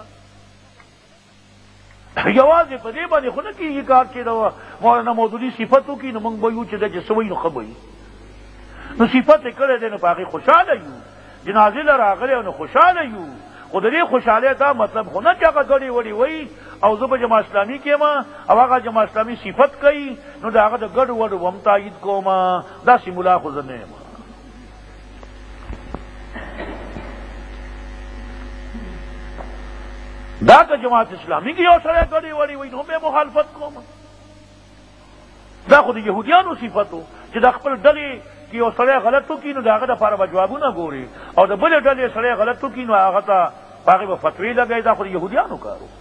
یوازې په دې باندې خو نه کېږي کار چې د مولانا مودودي صفت وکړي نو موږ به یو چې دی چې څه وایي نو ښه به وي نو صفت یې کړی دی نو په هغې خوشحاله یو جنازې له راغلی او نو خوشحاله یو خو د دې خوشحالۍ دا مطلب خو نه چې هغه ګډې وډې وایي او زه به جماعت اسلامي کې یم او هغه جماعت اسلامي صفت کوي نو د هغه د ګډو وډو به هم تایید کوم داسې ملا خو زه نه یم دا که جماعت اسلامي کې یو سړی ګډې وډې وایي نو هم یې مخالفت کوم دا خو د یهودیانو صفت و چې د خپل ډلې کې یو سړی غلط وکړي نو د هغه دپاره به جوابونه ګوري او د بلې ډلې سړی غلط وکړي نو هغه ته په هغې به فتوې لګوي دا خو د یهودیانو کار و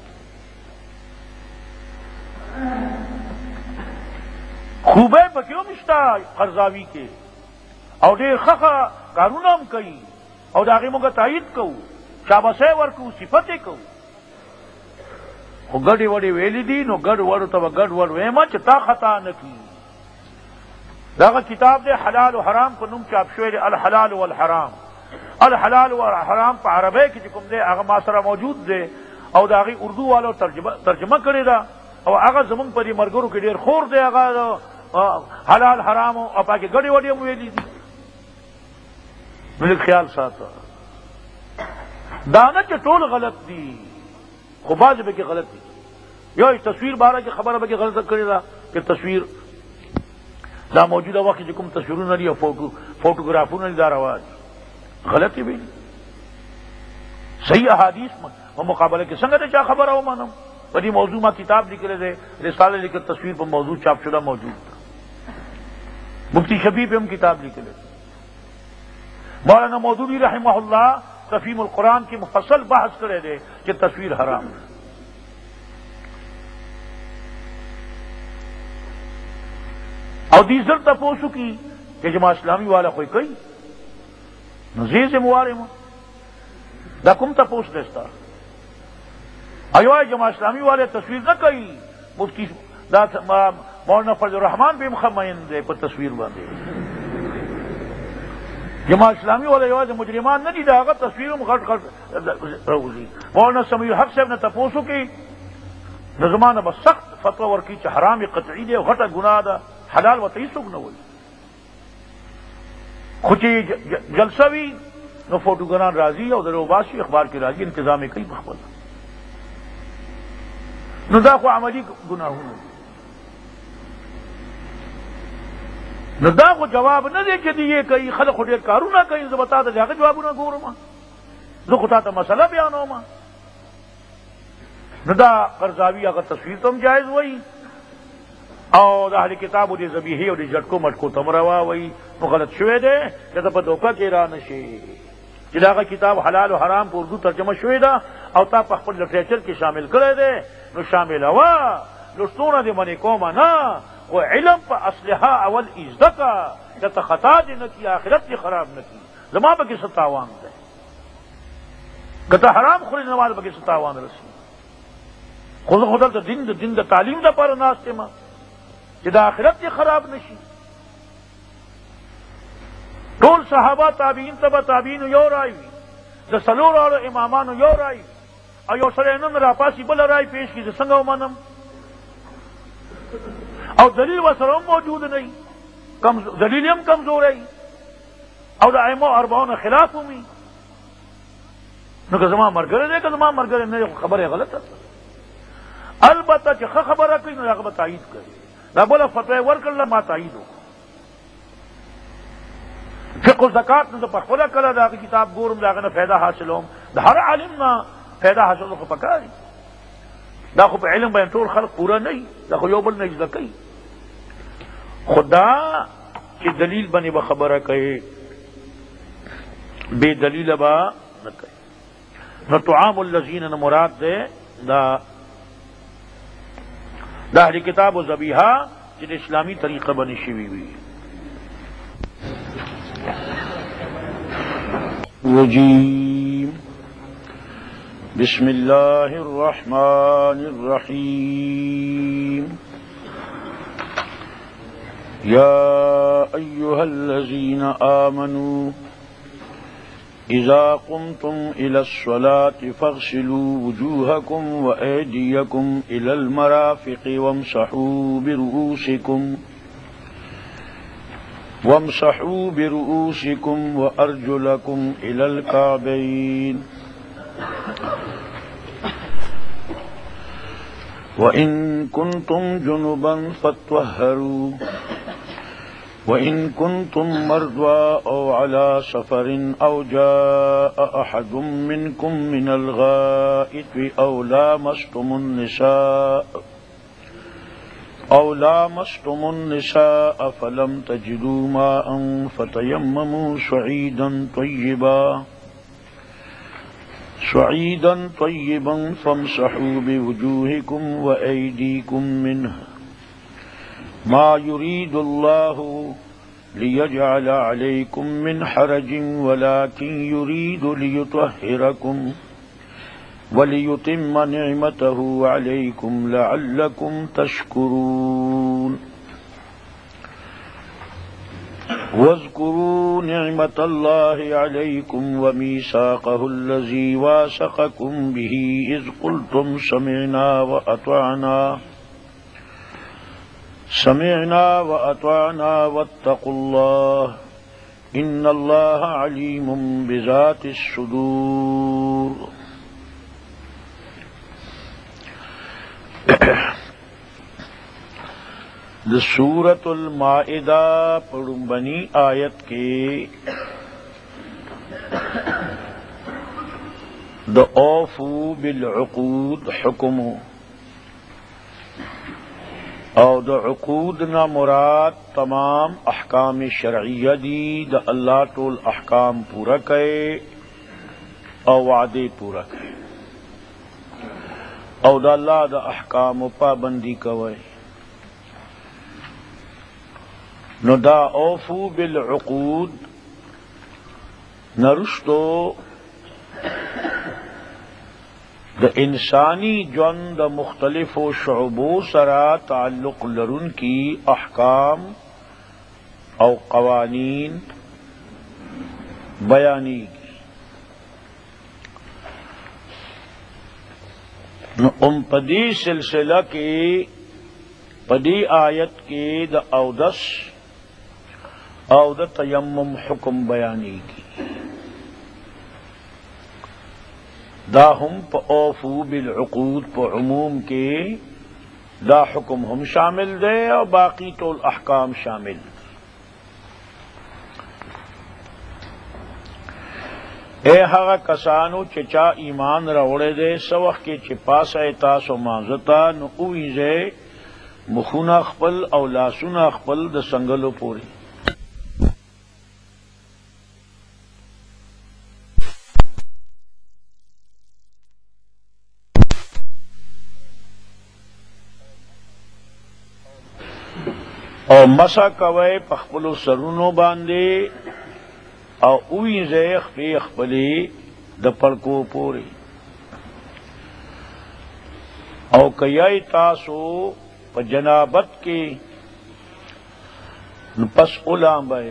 خوبۍ پکې هم شته قرضاوي کې او ډېر ښه کارونه هم کوي او د هغې موږ تایید کوو شاباسۍ ورکوو صفت یې کوو خو ګډې وډې ویلي دي نو ګډ وډو ته به ګډ وډ ویمه چې تا خطا نه کړي دغه کتاب دی حلال و حرام په نوم چاپ شوی دی الحلال والحرام الحلال والحرام په عربی کې چې کوم دی هغه ما سره موجود دی او د هغې اردو والو ترجمه کړې ده او هغه زمونږ په دې ملګرو کې ډېر خور دی هغه حلال حرام او پاکې ګډې وډې هم ویلي دي نو لږ خیال ساته دا نه چې ټول غلط دي خو بعضې به کې غلط دي یو تصویر باره کې خبره به کې غلطه کړې ده چې تصویر دا موجوده وخت چې کوم تصویرونه دي او فوټوګرافونه دي دا روا دي غلطې وي صحیح احادیث په مقابله کې څنګه د چا خبره ومنم په دې موضوع ما کتاب لیکلی دی رساله لیکل تصویر په موضوع چاپ شده موجود ده مفتی شفیع پہ ہم کتاب لکھ لے مولانا مودودی رحمہ اللہ تفہیم القرآن کی مفصل بحث کرے دے کہ تصویر حرام ہے. اور دیزر تپوسو کی کہ جماع اسلامی والا کوئی کئی نزیر سے موارم دا کم تپوس دیستا ایوہ جماع اسلامی والے تصویر نہ کئی مفتی دا مولانا فضل الرحمان بھی مخمین دے پر تصویر باندے جماع اسلامی والے ایوہ مجرمان نہ دی دا آگا تصویروں غٹ روزی. مولانا سمیع الحق صاحب نے تپوسو کی نظمان بس سخت فتوہ ورکی چا حرام قطعی دے غٹا گناہ دا حلال و تیسوک نہ ہوئی خوچی جلسہ بھی نو فوٹو گران راضی اور در باسی اخبار کی راضی انتظام کئی بخبل نو دا خو عملی گناہوں نو دا خو جواب نہ دے کہ دیئے کئی خلق خودیر کارو نہ کئی زبتا دا جاگہ جوابو نہ گورو ما زو خطا تا مسئلہ بیانو ما نو دا قرضاوی اگر تصویر تم جائز ہوئی او دا اہل کتابو دی زبیحی او دی جٹکو مٹکو تم روا وئی نو غلط شوئے دے جتا پا دوکا کی را نشی چلاغا کتاب حلال و حرام کو اردو ترجمہ شوئے دا او تا پا خپل لٹریچر کی شامل کرے دے نو شامل ہوا لستونا دی منی کوما نا و علم پا اصلحہ اول ازدکا جتا خطا دی نکی آخرت دی خراب نکی زمان با کی ستاوان دے کتا حرام خوری نماز با کی ستاوان رسی خودل تا دن دا تعلیم دا پر ناستے ما جدا آخرت یہ خراب نشی ٹول صحابہ تابعین تبا تابعین یور آئی دا سلور اور امامان یور آئی ایو سرینن راپاسی بل رائی پیش کی سنگا منم او دلیل و سرم موجود نہیں دلیل ہم کمزور ہے او دا ایمو اربعون خلاف ہوئی نو کہ زمان مرگرے دے کہ زمان مرگرے نے خبر ہے غلط ہے البتہ چخ خبر ہے کوئی نو تائید کرے دا بولا فتوی ورکر اللہ ما تائید ہو فقہ زکاة نے تو پخولا کلا دا کتاب گورم دا غنا فیدہ حاصل ہوم دا ہر عالم نا فیدہ حاصل ہو پکاری دا خو علم بین طور خلق پورا نہیں دا خو یوبل نجد کئی خدا کی دلیل بنی بخبرہ کہے بے دلیل با نہ کہے نہ طعام الذین مراد دے دا اہل کتاب و ذبیحہ جن اسلامی طریقہ بنی شوی ہوئی رجیم بسم اللہ الرحمن الرحیم یا ایہا الذین آمنوا اذا قمتم الى الصلاة فاغسلوا وجوهكم وأيديكم الى المرافق وامسحوا برؤوسكم وأرجلكم الى الكعبين وإن كنتم جنبا فاطهروا وإن كنتم مرضى أو على سفر أو جاء أحد منكم من الغائط أو لامستم النساء فلم تجدوا ماء فتيمموا صعيدا طيبا فامسحوا بوجوهكم وأيديكم منه ما يريد الله ليجعل عليكم من حرج ولكن يريد ليطهركم وليتم نعمته عليكم لعلكم تشكرون واذكروا نعمة الله عليكم وميثاقه الذي واثقكم به إذ قلتم سمعنا وأطعنا واتقوا الله إن الله عليم بذات الصدور سورۃ المائدہ پڑھنبنی آیت کے دا اوفو بالعقود حکم او دا عقود نا مراد تمام احکام شرعیہ دی دا اللہ طول احکام پورا کئے او وعدے پورا کرے او دا اللہ دا احکام و پابندی کوئے. نو دا اوفو بالعقود نرشتو دا انسانی جون دا مختلف و شعبو سرا تعلق لرن کی احکام او قوانین بیانی کی. پدی سلسلہ کی پدی آیت کی دا اودس او دا تیمم حکم بیانی کی. دا ہم پا اوفو بالعقود پا عموم کے دا حکم ہم شامل دے اور باقی طول احکام شامل. اے ہغا کسانو چچا ایمان روڑے دے سوخ کے چپاس تاسو مانزتا نو اویزے مخونا خپل او لاسونا خپل دا سنگلو پوری. او مسا کوئے پخپلو سرونو باندے او اویزے خپی خپلی دا پڑکو پوری. او کئی تاسو پا جنابت کی پس علام بے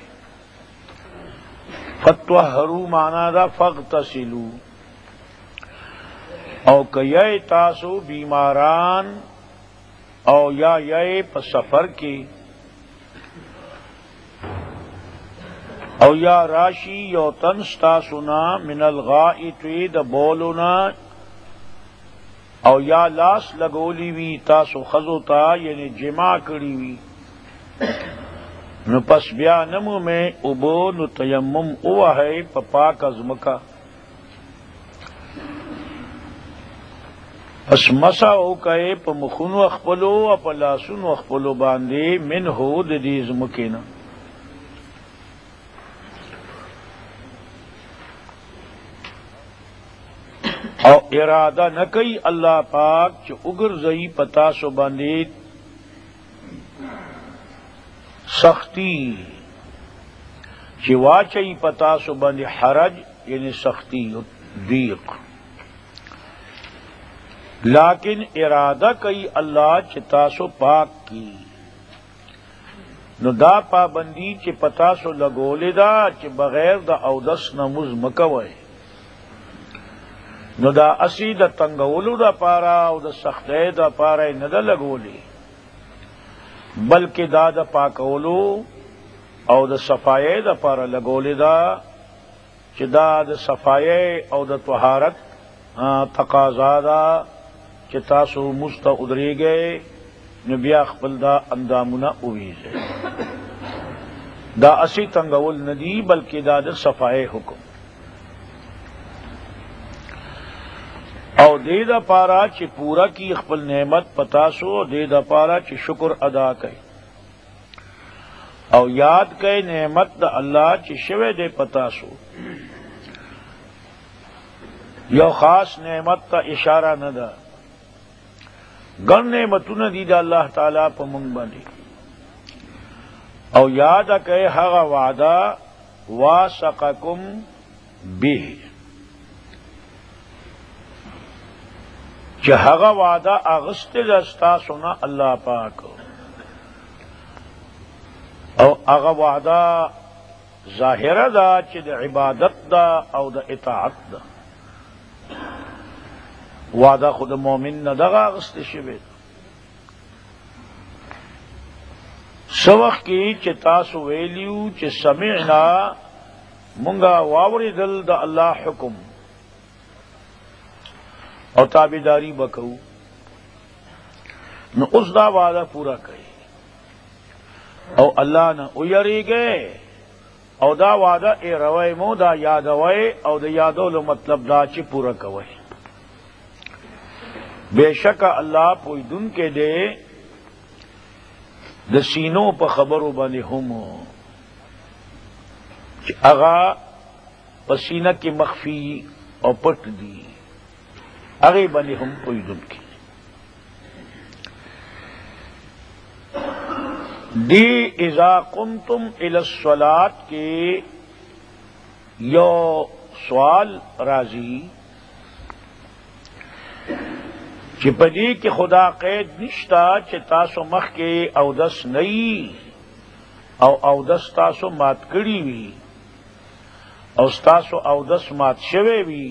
فتوہرو مانا دا فاغتسلو. او کئی تاسو بیماران او یا پا سفر کی او یا راشی یو تنستا سنا من الغائطی دا بولونا او یا لاس لگولی وی تاسو خزوتا یعنی جمع کری وی نو پس بیا نمو میں ابو نو تیمم اوہ ہے پا پاک ازمکا. پس مسا او کئے پا مخونو اخپلو اپا لاسونو اخپلو باندے من ہو دیز مکینا. او ارادہ نہ کئی اللہ پاک چ اگر زئی پتا سو باندے سختی چوا چئی پتا سو باندے حرج یعنی سختی ضیق. لیکن ارادہ کئی اللہ چتا سو پاک کی نو دا پابندی چ پتا سو لگولے دا چ بغیر دا اودس نموز مکوئے. نو دا اسی دا تنگولو دا پارا او دا سختے دا پارا ندا لگولی بلکہ دا پاکولو او دا صفائے دا پارا لگولی دا چی دا صفائے او دا طہارت تقاضا دا چی تاسو مستا ادری گئے نبیا خپل دا اندامنا اویزے. دا اسی تنگول ندی بلکہ دا صفائے حکم. او دے دا پارا چی پورا کی خپل نعمت پتاسو دے دا پارا چی شکر ادا کئی او یاد کئی نعمت دا اللہ چی شوے دے پتاسو. یو خاص نعمت تا اشارہ نہ دا گن نعمتو ندی دا اللہ تعالی پا منگ بندی. او یاد کئی حغا وعدہ واسقکم بیہ جہاں وعدہ اغسط دستا سنا اللہ پاک او اغا وعدہ ظاہر دا چی دا عبادت دا او دا اطاعت دا. وعدہ خود مومن نہ دغا اغسط شبید سوخ کی چی تاسو ویلیو چی سمعنا منگا واوری دل دا اللہ حکم اور تابیداری بکو نو اس دا وعدہ پورا کئی او اللہ نہ اویری گئے او دا وعدہ اے روئے مو دا یادوئے او دا یادولو مطلب دا چی پورا کوئے. بے شک اللہ پوئی دن کے دے دا سینوں پا خبرو بانی ہمو اغا پسینہ کی مخفی او پٹ دی اگے بنے ہم کوئی دن کی دی اذا قمتم الی الصلاۃ کے یو سوال راضی چې پدې کې خدا قید نشتا چې تاسو مخ کې اودس نئی او اودس تاسو مات کړی وي او تاسو اودس مات شوی وي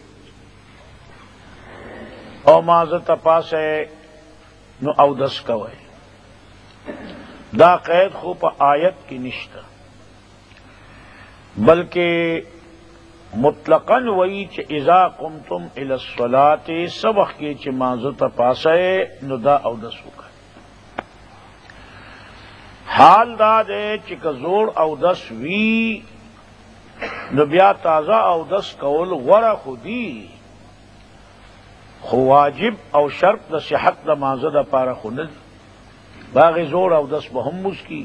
او مازه تپاسه نو اودس کوي دا قید خو په آیت کې نشتا بلکہ مطلقاً وہی چ اذا قمتم الی الصلاۃ سبق کے چ مانزو تپاسے نو دا اودس وکا حال دا دے چ کزور اودس وی نو بیا تازہ اودس کول غره خودی خو واجب او شرط د صحت د مانزو د پاره خو نه باغ زور اودس به هم مسکی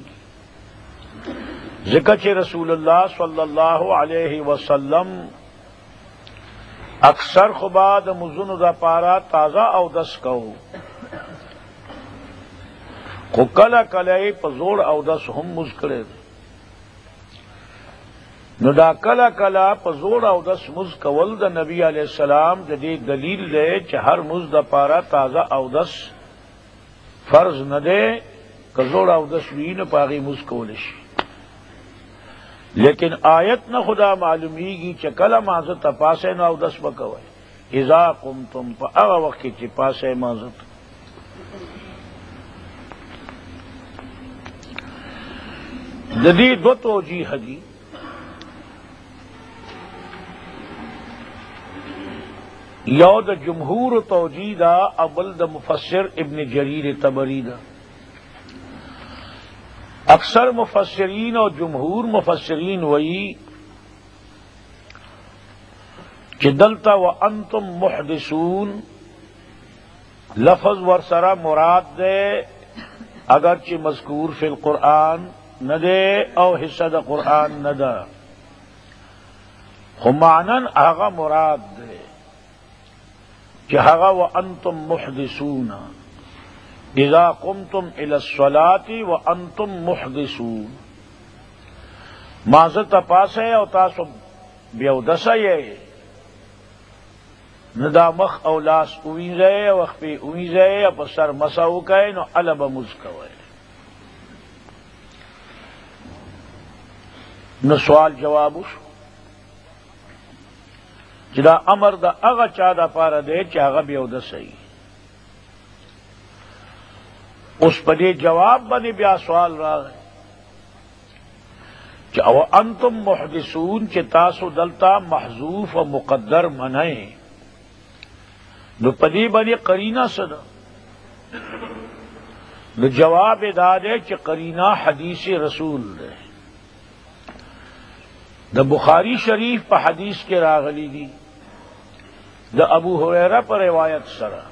ذکر چ رسول اللہ صلی اللہ علیہ وسلم اکثر خباد مزن دا پارا تازہ اودس کہو خو کلا کلئی پزوڑ اودس ہم مزکرے نو دا کلا کلا پزوڑ اودس مز کول دا نبی علیہ السلام جدی دلیل دے چ ہر مز دا پارا تازہ اودس فرض نہ دے کزوڑ اودس وی نہ پاغی مز کولش لیکن آیت نہ خدا معلومی گی چکل مازت پاسے نہ اودس بکوئے اذا قمتم پا اغا وقت چی پاسے مازت جدی دو توجیہ دی یو دا جمہور توجیہ دا اول دا مفسر ابن جریر طبری دا اکثر مفسرین اور جمہور مفسرین وہی کہ دلتا وانتم محدثون لفظ ورسرا مراد دے اگرچہ مذکور فی القرآن نہ دے او حصہ دا قرآن نہ دا معنن آغا مراد دے کہ آغا وانتم محدثون اذا قمتم الى الصلاة وانتم محدثون مازت پاسے او تاسو بیودسا یہ ندا مخ او لاس اویزے وخ پی اویزے اپا سر مساو کئے نو علب مزکوئے نو سوال جوابو شو چدا امر دا اغا چا دا پارا دے چا اغا بیودسا اس پدے جواب بنے بیا سوال رہا ہے کہ او انتم محدثون چ تاسو دلتا محذوف و مقدر منائیں نو پدے بنے قرینہ صدا نو جواب دادے چ قرینہ حدیث رسول دے دا بخاری شریف پہ حدیث کے راغلی دی دا ابو ہریرہ پر روایت سرا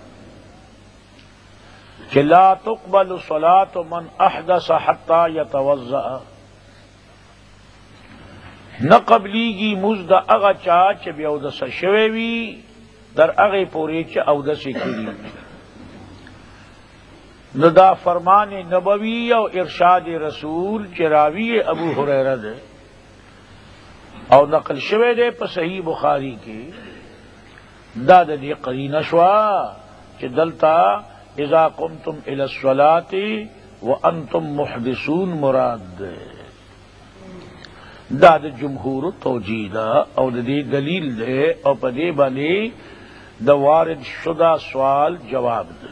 کہ لا تقبل صلاة من احدث حتی یتوضأ نہ قبلیگی مزد اغا چاچ بیودس شویوی در اغی پوری چ اودس کری ندا فرمان نبوی او ارشاد رسول چراوی ابو ہریرہ دے او نقل شوی دے پا صحیح بخاری کی دا دی قرینہ شوا چ دلتا اذا قمتم الى الصلاة وانتم محدثون مراد دا جمہور توجیہ دا او دی دلیل دے او پدے بنے دا وارد شدہ سوال جواب دے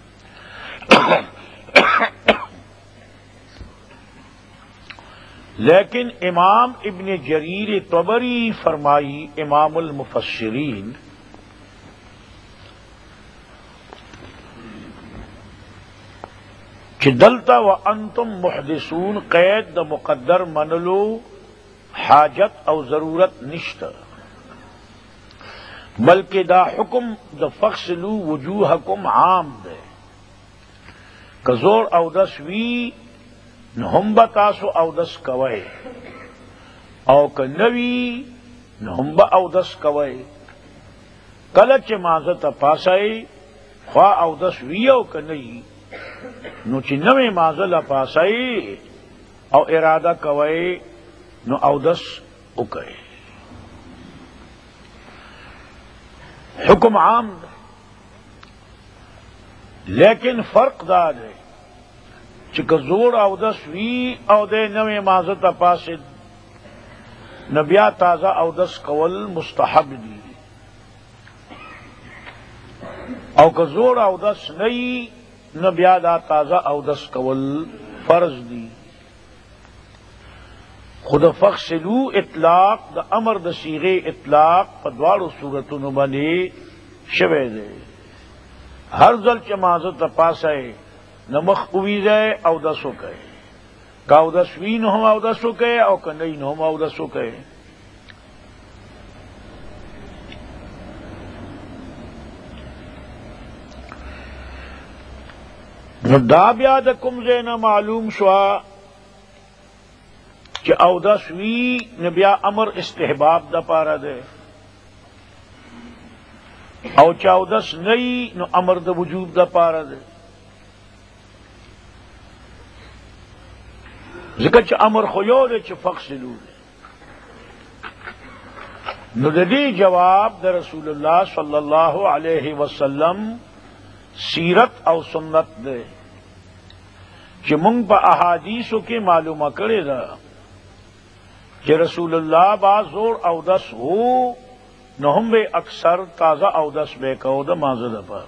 لیکن امام ابن جریر طبری فرمائی امام المفسرین کہ دلتا وانتم محدثون قید دا مقدر منلو حاجت او ضرورت نشتا بلکہ دا حکم دا فغسلو وجوہکم عام دے کزور اودس وی نہم بتاسو اودس کوئے او کنوی نہم با اودس کوئے کلچ مانزت پاسائی خواہ او دس ویو کنئی نو چی نوی مانزل پاسائی او ارادہ کوئی نو او دس اکئی. حکم عام دے لیکن فرق دا دے چک زور او دس وی او دے نوی مانزت پاسد نبیا تازہ او دس کول مستحب دی او کزور او دس نئی نبیا دا تازہ او دس کول فرض دی. خود فغسلو اطلاق دا امر دا صیغے اطلاق پدوارو صورتونو بنی شوے دے. ہر ځل چې مازه ته پاسه نمخ اویزه او دسو کئ کا او دس وی نو هم او دسو کئ او کنی نو هم او دسو کئ. نو دا بیا د کوم ځای نه معلوم شوا چې او دس وی نو بیا امر استحباب د پاره ده او چاودس نئی نو امر د وجوب دا پارا دے. ذکر چا امر خیو دے چا فغسلو دے. نو دی جواب دا رسول اللہ صلی اللہ علیہ وسلم سیرت او سنت دے چا منگ پا احادیثو کے معلومہ کرے دا کہ رسول اللہ بازور او دس ہو نو ہم بے اکثر تازہ او دس بے کو دا مازد پر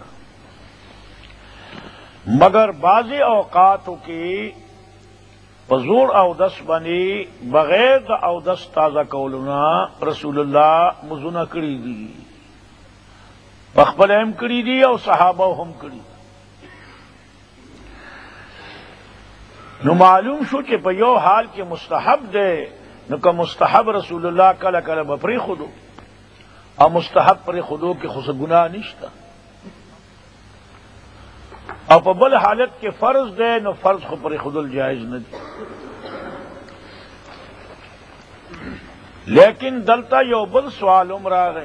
مگر بعض اوقاتوں کی بزور او دس بنی بغیر دا او دس تازہ کولنا رسول اللہ مزنہ کری دی پخبل ہم کری دی او صحابہ ہم کری نو معلوم شو کہ پیو حال کے مستحب دے نو کہ مستحب رسول اللہ کل کل بپری خودو اور مستحب پر خودو کے خود گناہ نشتا اور بل حالت کے فرض دے نو فرض خود پر خود الجائز نہ دے. لیکن دلتا یو بل سوال عمرہ گئے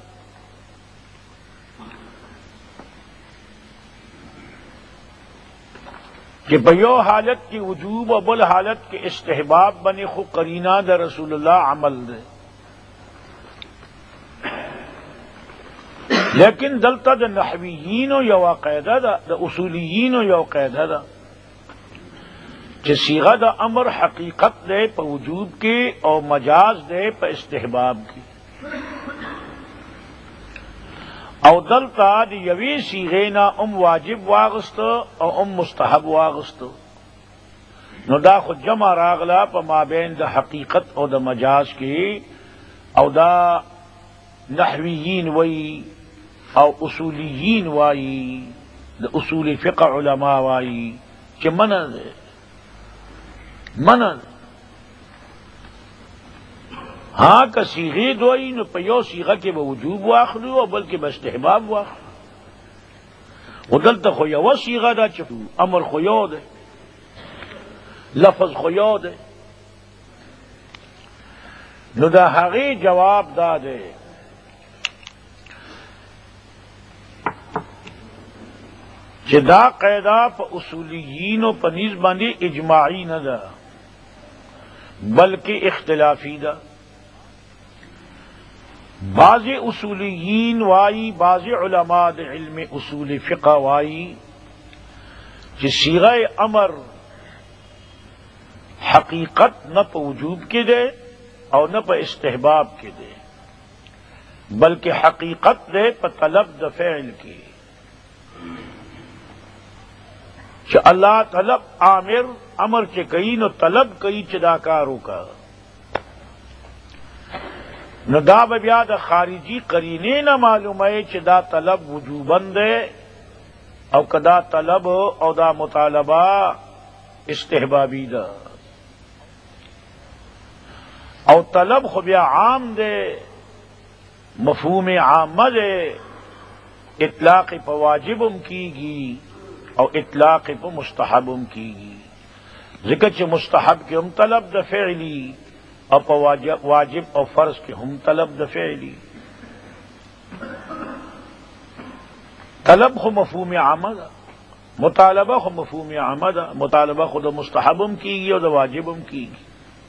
کہ بیو حالت کی وجوب و بل حالت کے استحباب بنی خود قرینہ دا رسول اللہ عمل دے. لیکن دلتا دا نحویین و یو قیدہ دا اصولیین و یو قیدہ دا کہ صیغہ دا امر حقیقت دے پا وجوب کی اور مجاز دے پا استحباب کی او دلتا دی یوی صیغینا واجب واغست او مستحب واغست نو دا خود جمع راغلا پا مابین دا حقیقت او دا مجاز کی او دا نحویین وی او اصولیین وائی دا اصول فقہ علماء وائی کہ منع دے ہاں کا صیغے دوئی نو پیو صیغہ کے بوجوب واخلو اور بلکہ باستحباب واخلو ودلتا خیو صیغہ دا چفو امر خیو دے لفظ خیو دے نو دا حقی جواب دا دے کہ دا قیدہ پا اصولیین و پا نیز باندی اجماعی نہ دا بلکہ اختلافی دا. بعض اصولیین وائی بعض علماء دا علم اصول فقہ وائی کہ صیغہ امر حقیقت نہ پا وجوب کے دے اور نہ پا استحباب کے دے بلکہ حقیقت دے پا طلب دا فعل کی کہ اللہ طلب عامر امر کے کئی نو طلب کئی چداکاروں کا نو دا بیا دا خارجی قرینے نہ معلوم ہے چدا طلب وجوبند ہے او کدا طلب او دا مطالبہ استحبابی دا او طلب خبیا عام دے مفہوم عام دے اطلاق پا واجبم کی گی او اطلاق پا مستحبم کی گی ذکر چھ مستحب کے ہم طلب دا فعلی اور پا واجب اور فرض کے ہم طلب دا فعلی. طلب خو مفہوم عامہ دا، مطالبہ خو مفہوم عامہ دا، مطالبہ خود مستحبم کیگی اور دا واجبم کیگی.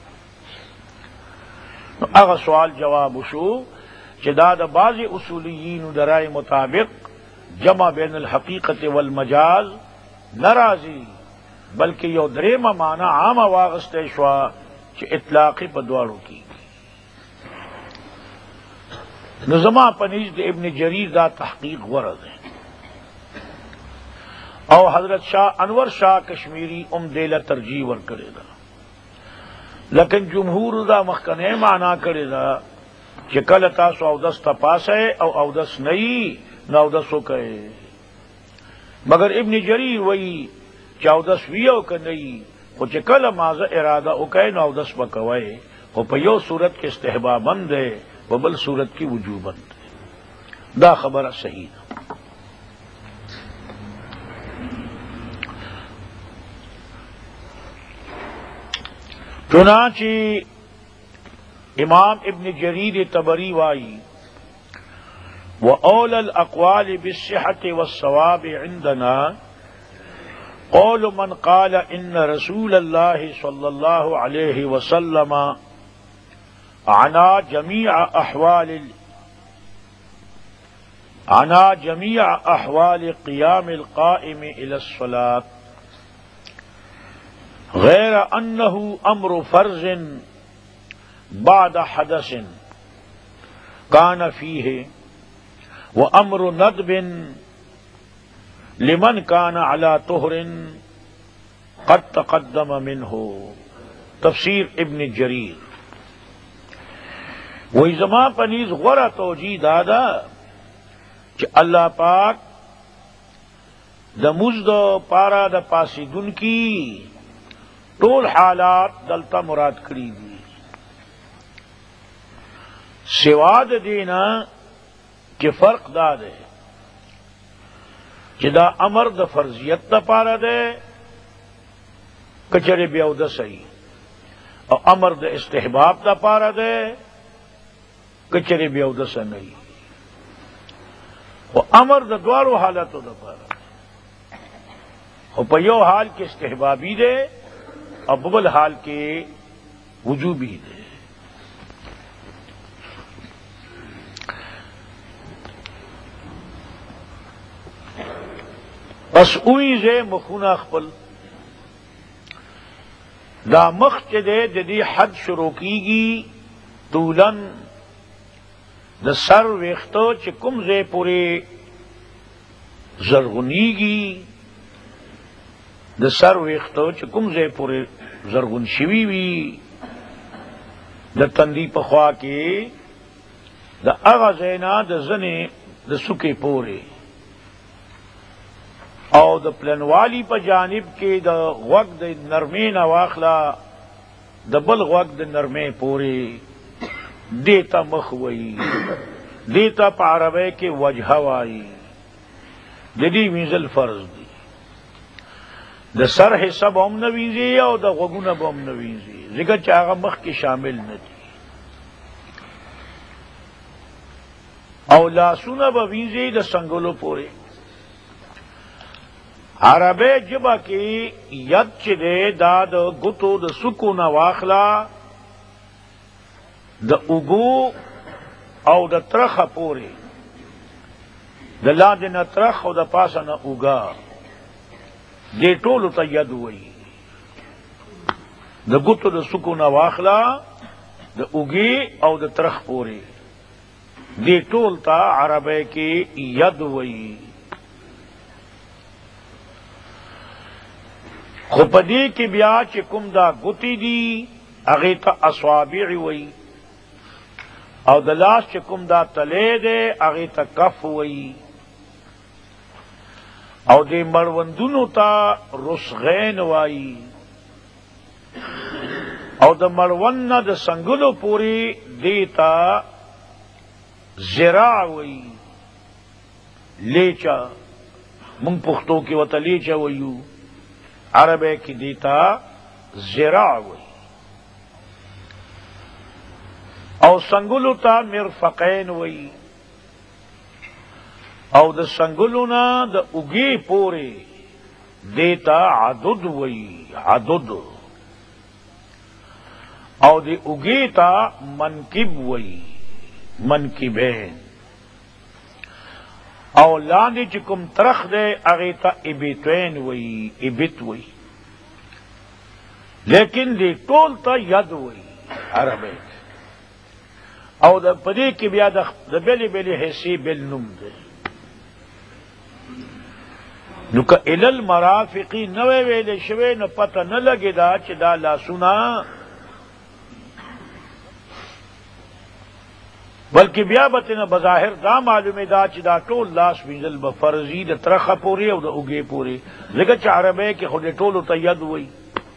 اگر سوال جواب شو کہ دا بعض اصولیین درائے مطابق جمع بین الحقیقت والمجاز ناراضی بلکہ یو دریم معنی عام واغست شوا کہ اطلاقی پدوارو کی نظما پنیز ابن جریر دا تحقیق ورد ہے اور حضرت شاہ انور شاہ کشمیری دیلا ترجیح ور کرے دا، لیکن جمہور دا مخکنے معنی کرے دا کہ کل تاسو اودس تپاس ہے او اودس نہیں نہ اودسو کہے، مگر ابن جریر وہی کہ اودس ویو کہ نہیں وہ کل ماض ارادہ اکے نہ اودس بکوئے وہ پیو صورت کے استحباب بند ہے وہ بل صورت کی وجوب بند ہے. دا خبر صحیح ہے. چنانچہ امام ابن جریر طبری وائی وأولى الأقوال بالصحة والصواب عندنا قول من قال إن رسول الله صلى الله عليه وسلم عنا جميع أحوال قيام القائم إلى الصلاة غير أنه أمر فرض بعد حدث كان فيه وأمر ندب لمن كان على طهر قد تقدم منه. تفسیر ابن جریر. وہی زمان پنیز غورا توجیہ دادا کہ اللہ پاک دا مزد پارا دا پاسی دن کی طول حالات دلتا مراد کری دی سواد دینا کہ فرق دا دے کہ دا امر دا فرضیت دا پارا دے کچرے بیاو دا صحیح اور امر دا استحباب دا پارا دے کچرے بیاو دا سا نہیں اور امر دا دوارو حالتو دا پارا دے اور پیو حال کے استحبابی دے اور ببل حال کے وجوبی دے. بس اوئی زے مخونا خپل دا مخ چدے جدی حد شروع کی گی طولن دا سر ویختو چکم زے پورے زرغنی گی دا سر ویختو چکم زے پورے زرغن شوی وی دا تندی پخوا کے دا اغا زینا دا زنے دا سکے پورے او دا پلنوالی پا جانب کے دا غوگ دا نرمے نواخلا دا بل غوگ دا نرمے پورے دیتا مخوئی دیتا پا عربے کے وجہ وائی دی ویزل فرض دی دا سر حصہ بہم نویزی او دا غوگونا بہم نویزی ذکر چاہا مخ کی شامل ندی او لاسونا بویزی دا سنگلو پورے عربے جبا کی ید چدے دا دا گتو دا سکو نواخلا دا اگو او دا ترخ پورے دا لاندنا ترخ او دا پاسنا اگا دے ٹولو تا ید ہوئی دا گتو دا سکو نواخلا دا اگی او دا ترخ پورے دے ٹول تا عربے کی ید ہوئی. خوپدی کی بیا چکم دا گتی دی اغیتا اصوابع وئی او دلاس چکم دا تلے دے اغیتا کف وئی او دے مروندونو تا رسغین وائی او دا مرون دا سنگلو پوری دیتا زراع وئی لیچا منگ پختوں کی وطا لیچا وئیو عربے کی دیتا زراع وئی او سنگلو تا مرفقین وئی او د سنگلونا د اگی پورے دیتا عدد وی عدد او د اگی تا منکب وی منکبین او لاندې چې کوم ترخ دے اغیتا ابتوین وی ابت وی لیکن دی ټول تا ید وی عربی او د پدې کې بیا د بلی بلی حصی بل نوم دی نو که الل مرافقی نوے ویلے شوے نو پتہ نہ لگے دا چې دا لاسونا بلکہ بیا بتنا بظاہر دا معلوم دا چې دا ټول لاس وینځل به فرضی د ترخه پوری او د اوګې پوری لکه چې عربی کې خو دې ټول ته ید وای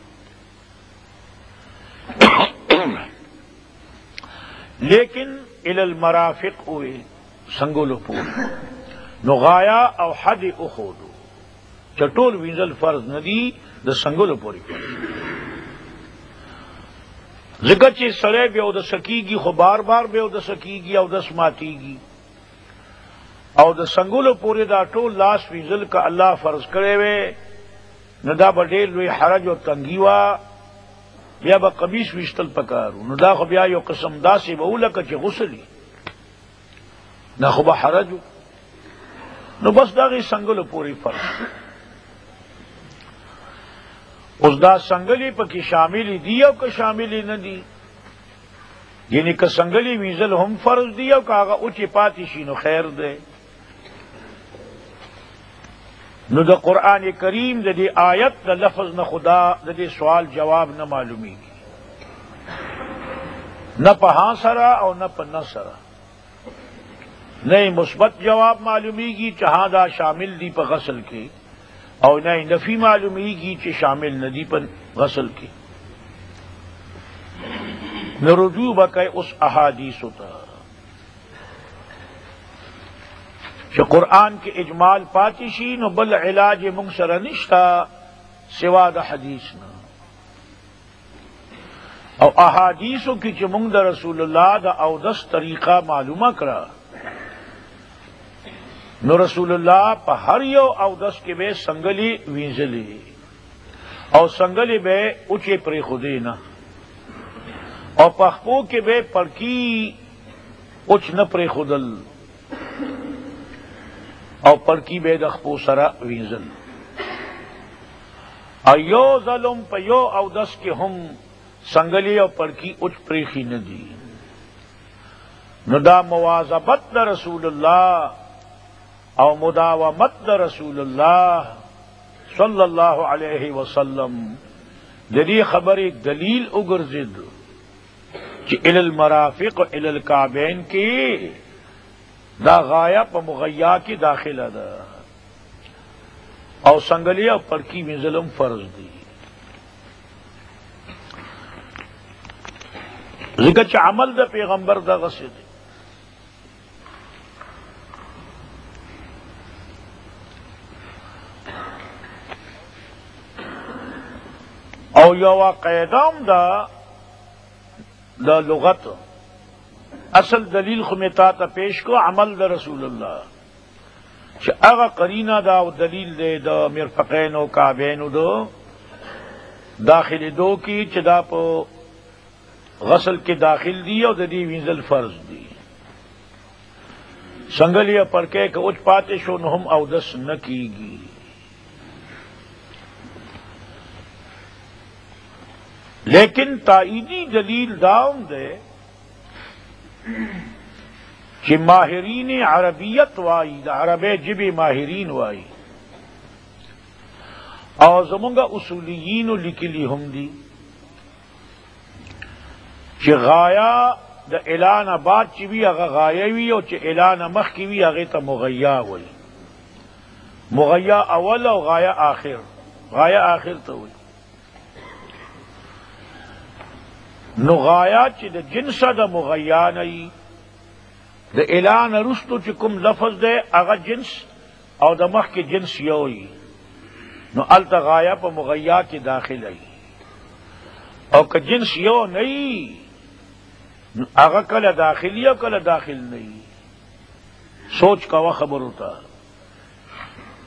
لیکن الى المرافق ہوئے سنگولو پوری نو غایا او حد اخودو چټول وینځل فرض ندی د سنگولو پوری ذکر چې سړی بیا او د سکیږي خو بار بار بیا او د سکیږي او د سماتیږي او د سنگولو پورې دا ټول لاس وینځل که الله فرض کړی وی نو دا به ډېر لوی حرج او تنګي وه بیا به قمیص ویشتل پکارو نو دا خو بیا یو قسم داسې به و لکه چې غسلي دا خو به حرج و نو بس د هغې سنګلو پورې فرض اوس دا سنگلی پکې شاملی دی او که شاملی نه دی یعنی که سنگلی ویزل هم فرض دی او که هغه اوچې پاتې شي نو خیر دی نو د قرآن کریم د دې آیت د لفظ نه خدا د دې سوال جواب نه معلومیږي نه په ها سره او نه په نه سره نه مثبت جواب معلومیږي چې ها دا شامل دی په غسل کې او نہ نفی معلومیږي چې شامل ندی پر غسل کی نو رجوع بکای اس احادیث ته چې قرآن کې اجمال پاتې شي نو بل علاج موږ سره نشتا سوا د حدیث نه او احادیثو کې چې موږ د رسول الله د اودس طریقہ معلومه کړه نو رسول اللہ پا ہر یو اودس کے بے سنگلی وینزلی او سنگلی بے اچے پری خودی نا او پخپو کے بے پڑکی اچ نہ پری خودل او پڑکی بے دخپو سرا وینزل ایو ظلم پا یو اودس کے ہم سنگلی او پڑکی اچ پریخی ندی نو دا مواظبت دا رسول اللہ او مداومت دا رسول اللہ صلی اللہ علیہ وسلم جدی خبر دلیل اگرزد کہ الی المرافق و الی الکعبین کی دا غایا پا مغیا کی داخلہ دا او سنگلیا پرکی میں ظلم فرض دی ذکر چا عمل دا پیغمبر دا غصد او یو قیدام دا لغت اصل دلیل خمیتا تا پیش کو عمل دا رسول اللہ چھ اغا قرینہ دا و دلیل دے دا مرفقین و کعبین دو داخل دو کی چھ دا پا غسل کے داخل دی او دا دی وینزل فرض دی سنگلیا پڑکے کہ اچ پاتے شو نہم او دس نکی گی لیکن تائیدی دلیل داؤں دے کہ ماہرین عربیت وائی دا عرب جب ماہرین وائی اور زمونگا اصولیین لکلی ہم دی کہ غایا دا اعلان بعد چوی اگا غایوی اور چھ اعلان مخ کیوی اگے تا مغیا ہوئی مغیا اول اور غایا آخر تو ہوئی نو غایا چی دا جنس دا مغیا نئی دا اعلان رستو چی کم لفظ دے اغا جنس او دا مخ کی جنس یوئی نو التا غایا پا مغیا کی داخل ای او که جنس یو نئی اغا کل داخل یا کل داخل نئی سوچ کا وہ خبر ہوتا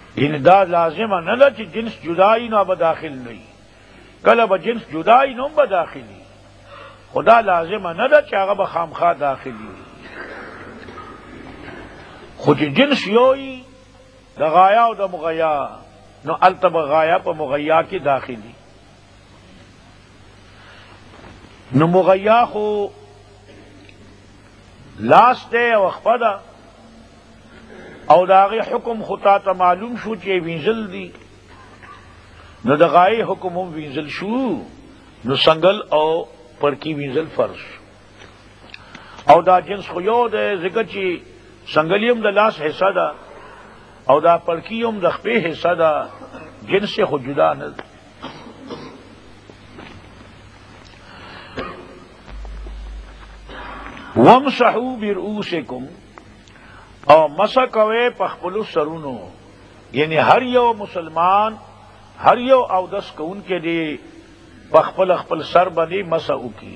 یعنی دا لازمه نه ده چې جنس جدائی نو به داخل نه وي، کله به جنس جدائی نو به داخلي، خدا لازمه نه ده چې هغه به خامخا داخلي وي. خو چې جنس یوي د غایا او د مغیا نو الته به غایا په مغیا کې داخلي. نو مغیا خو لاس دی او خپه ده او د هغې حکم خو تا ته معلوم شو چې وینځل دي، نو د غایې حکم هم وینځل شو، نو سنگل او پړکي وینځل فرض شو. او دا جنس خو یو دی ځکه چې سنگلی هم د لاس حصه ده او دا پړکي هم د خپې حصه ده، جنس خو جدا نه ده. وامسحوا برؤوسکم او مسح کوئ په خپلو سرونو، یعنی هر یو مسلمان هر یو اودس کوونکی دی په خپل خپل سر باندې مسح وکړي.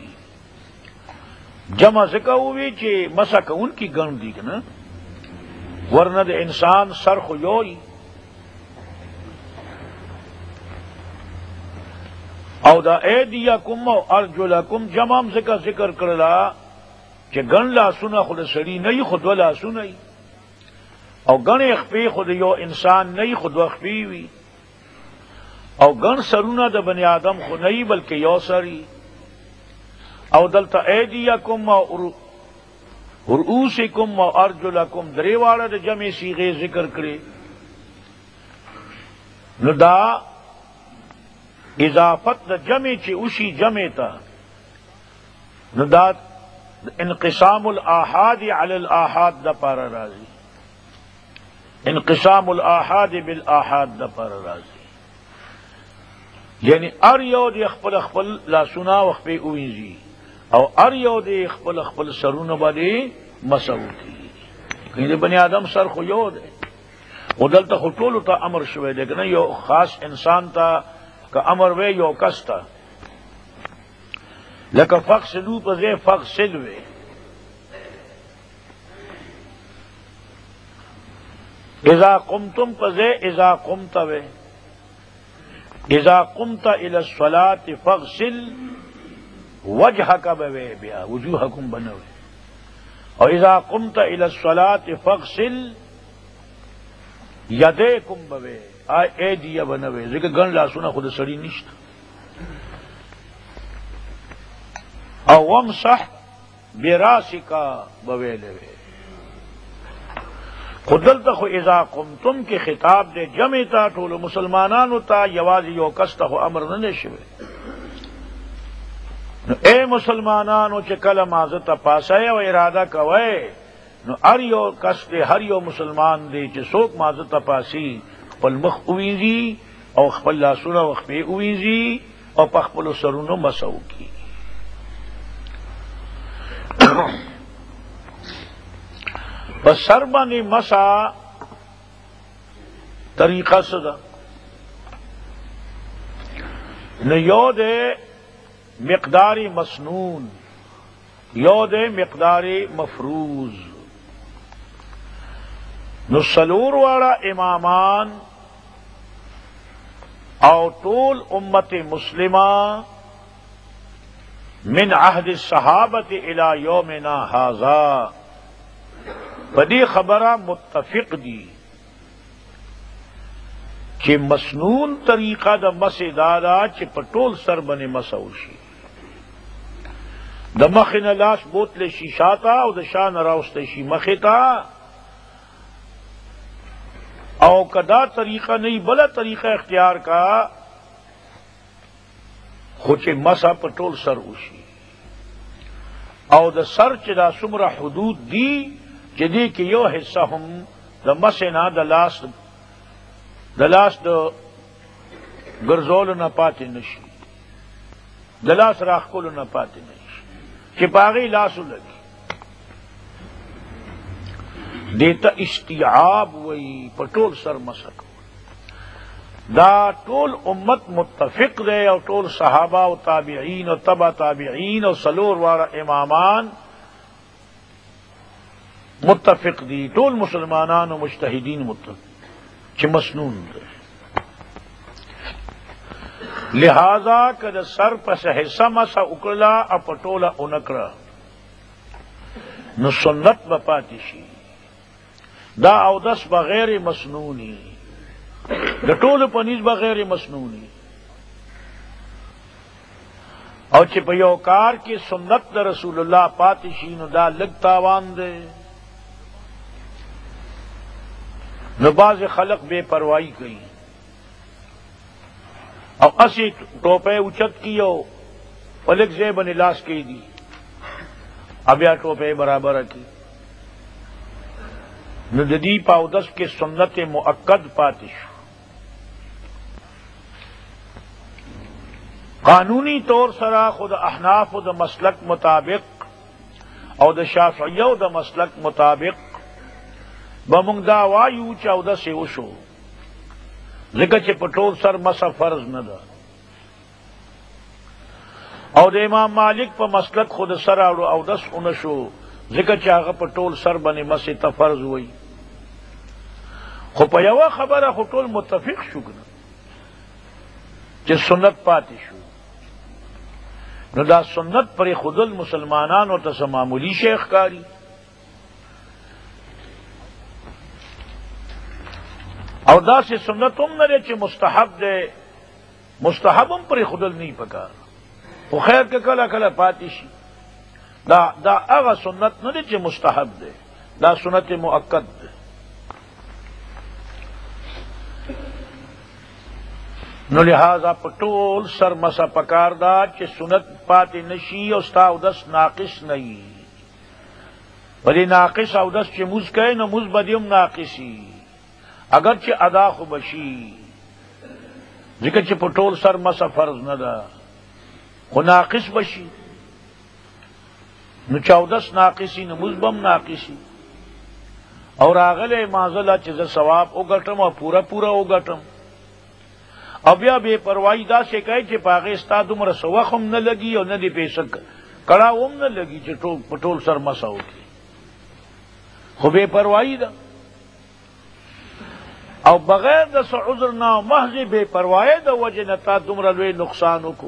جمع ځکه ووي چې مسح کوونکي ګڼ دي که نه، ورنه د انسان سر خو یوي. او دا ایدیکم او ارجلکم جمع هم ځکه ذکر کړله چې ګڼ لاسونه خو د سړي نه وي، خو دوه لاسونه وي، او ګڼې خپې خو د یو انسان نه وي، خو دوه خپې وي، او ګڼ سرونه د بني آدم خو نه وي بلکې یو سر وي. او دلته ایدیکم او رؤوسکم او ارجلکم درې واړه د جمع صیغې ذکر کړې. نو دا اضافت د جمع چې وشي جمع ته، نو دا انقسام الاحاد علی الاحاد د پاره راځي، انقسام الاحاد بالاحاد د پاره راځي، یعنی ار یو د خپل خپل لاسونه وخپې ووینځي او ار یو د خپل خپل سرونه باندې مسح وکړي. د بني آدم سر خو یو دی، خو دلته خو ټولو ته امر شوی دی که نه، یو خاص انسان ته که امر وی یو کس ته، لکه فغسلو په ځای فغسل وی. اذا قمتم په ځای اذا قمت وی. اذا قمت الى الصلاة فغسل وجهک بوی بیا وجوهکم بنوی، او اذا قمت الى الصلاة فغسل یدیکم بوی ایدی بنوی، ځکه ګڼ لاسونه خو د سړي نشته. او وامسح براسکا بویلے وے. خودلتا خو اذا قمتم کی خطاب دے جمع تا ټول مسلمانانو تا، یوازې یو کس ته خو امر نه شوی. نو اے مسلمانانو چې کله مازه ته پاسئ او اراده کوئ، نو هر یو کس دی، هر یو مسلمان دی چې څوک مازه ته پاسي خپل مخ ووینځي او خپل لاسونه او خپې ووینځي او په خپلو سرونو مسح وکړي. بس سر باندې مسح طریقه څه ده؟ نو یو دی مقدار مسنون، یو دی مقدار مفروض. نو څلور واړه امامان او ټول امت مسلمه من عهد الصحابة الى یومنا هذا بدی خبرہ متفق دی چې مسنون طریقہ د مسح دادا چې په ټول سر باندې مسح وشي، د مخې نه لاس بوتلی شي شاته او د شا نه راوستی شي مخې ته، او کدا طریقہ نہیں بلا طریقہ اختیار کا خو چې مسح په ټول سر وشي. او د سر چې دا څومره حدود دي چې دې کې یو حصہ هم د مسح نه د لاس د ګرځولو نه پاتې نشي، د لاس راښکلو نه پاتې نشي چې په هغې لاس ولګي. دیتا استیعاب وی په ټول سر مسح کول. دا ټول امت متفق دے او ټول صحابہ او تابعین او تبع تابعین او څلور واړه امامان متفق دی، ټول مسلمانان او مجتهدین متفق. چې مسنون ده. لہذا کد سر پس حصہ مسا اکڑلا اپٹولا اونکڑا نو سنت بپاتی شي. دا اودس بغیر مسنونی د ټول پنیز بغیر مسنونی او چې په یو کار کې سنت د رسول الله پاتې شي نو دا لږ تاوان دی. نو باز خلق بے پرواہی کوي او اسی ٹوپے اوچت کی او پلک سے بن لاس کی دی اب یا ٹوپے برابر کی نو جدی پاودس کے سنت مؤکد پاتش. قانونی طور سرا خود احناف د مسلک مطابق او د شافعیو د مسلک مطابق بمونږ دا وایو چې اودس یې وشو ځکه چې په ټول سر مسح فرض نه ده. او د امام مالک په مسلک خود سر اړو اودس اونه شو ځکه چې هغه په ټول سر باندې مسح ته فرض وایي. خو په یوه خبره خو ټول متفق شو چې سنت پاتې شو. نو دا سنت پر خودل مسلمانانو ته معمولی شیخ کاری او دا سے سنت هم نه چې مستحب ده مستحب هم پر خودل نه پکار خو خیر که کله کله پاتې شي دا هغه سنت نه ده چې مستحب ده دا سنت مؤکد ده. نو لہذا پٹول سر مسا پکار دا چې سنت پاتې نشي او ستا اودس ناقص نه وي. ناقص اودس چې موز کوي نو موز بدیم ناقصي اگرچہ ادا خو بشي ځکه چې پټول سر مسا فرض نه ده خو ناقص بشي نو چاودس ناقصي نو موز بم ناقصي او راغله معذله چې زه ثواب وګټم او پورا وګټم او بیا بے پروايي دا څه کوي چې پاغه استاد عمر سوخم نه لګي او نه دی پیسک کړه هم نه لګي چې پټول سر مسا وکي خو بے پروايي ده او بغیر د عذر نه محض بے پروايي د وجه نه تا دومره لوی نقصان وکړو.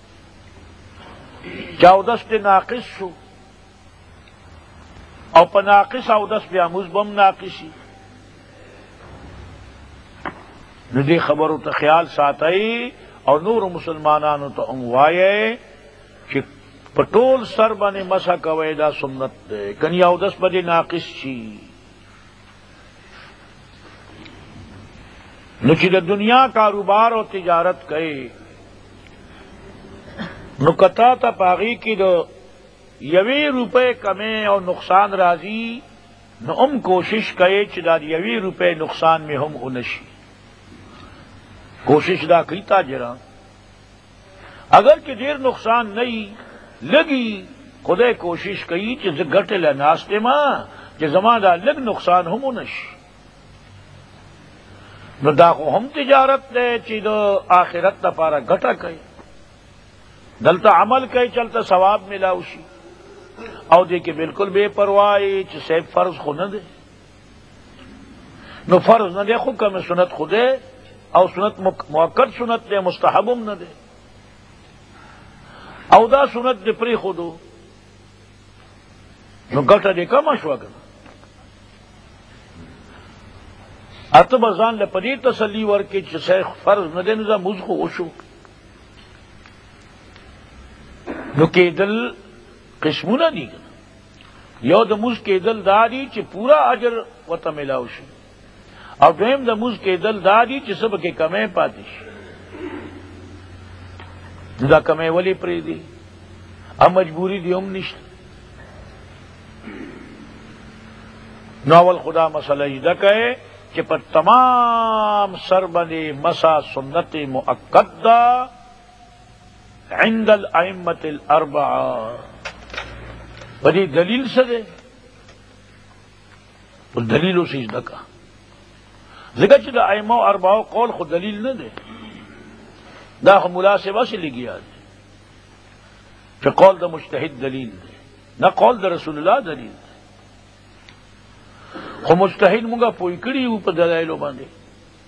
چاودس ته ناقص شو او په ناقص اودس بیا مزبم ناقصي. نو دې خبرو ته خیال ساتئ او نور مسلمانانو ته هم وایي چې په ټول سر باندې مسح کوئ دا سنت دی کني اودس باندې ناقص شي. نو چې د دنیا کاروبار او تجارت کوي نو کتا ته پاغي کې د 1 روپے کمې او نقصان راځي نو هم کوشش کوي چې دا 1 روپے نقصان میں هم ونشي. کوشش دا کوي تاجران اگر کہ ډیر نقصان نہیں لگی خدای کوشش کوي چې زه ګټل ناشته ما چې زما دا لږ نقصان هم ونشي. نو دا خو هم تجارت ده چې د آخرت لپاره ګټه کوي دلته عمل کوي چلته ثواب ملاوي شي او دې کې بالکل بے پروايي چې صرف فرض خو نه ده. نو فرض نه ده خو کوم سنت خوده او سنت مؤکد سنت ده مستحبم نه ده او دا سنت دې پری خودو نو ګټه دې کم شو کنه. اته بزان له پدې تسلی ورکې چې شیخ فرض نه دی نو موږ خو وشو. نو کېدل قسمونه دي یو د موږ کېدل دادي چې پورا اجر وته ملاو شي او دویم د موږ کېدل دادي چې سبا کې کمې پاتې شي. دا کمې ولی پرې دي ا مجبوری دی هم نشته. نو اول خدا مسئلہ دا کہے کہ پر تمام سر بنے مسا سنت مؤکد دا عند الائمة الاربعہ بڑی دلیل سے دے اس دلیلوں سے اس دکا ذکر چلا ائمہ اربعہ قول خود دلیل نہ دے دا ملاسبہ سے لگی آج کہ قول دا مجتہد دلیل دے نہ قول دا رسول اللہ دلیل دے خو مجتہد مونږه پوي کړي او په دلایلو باندې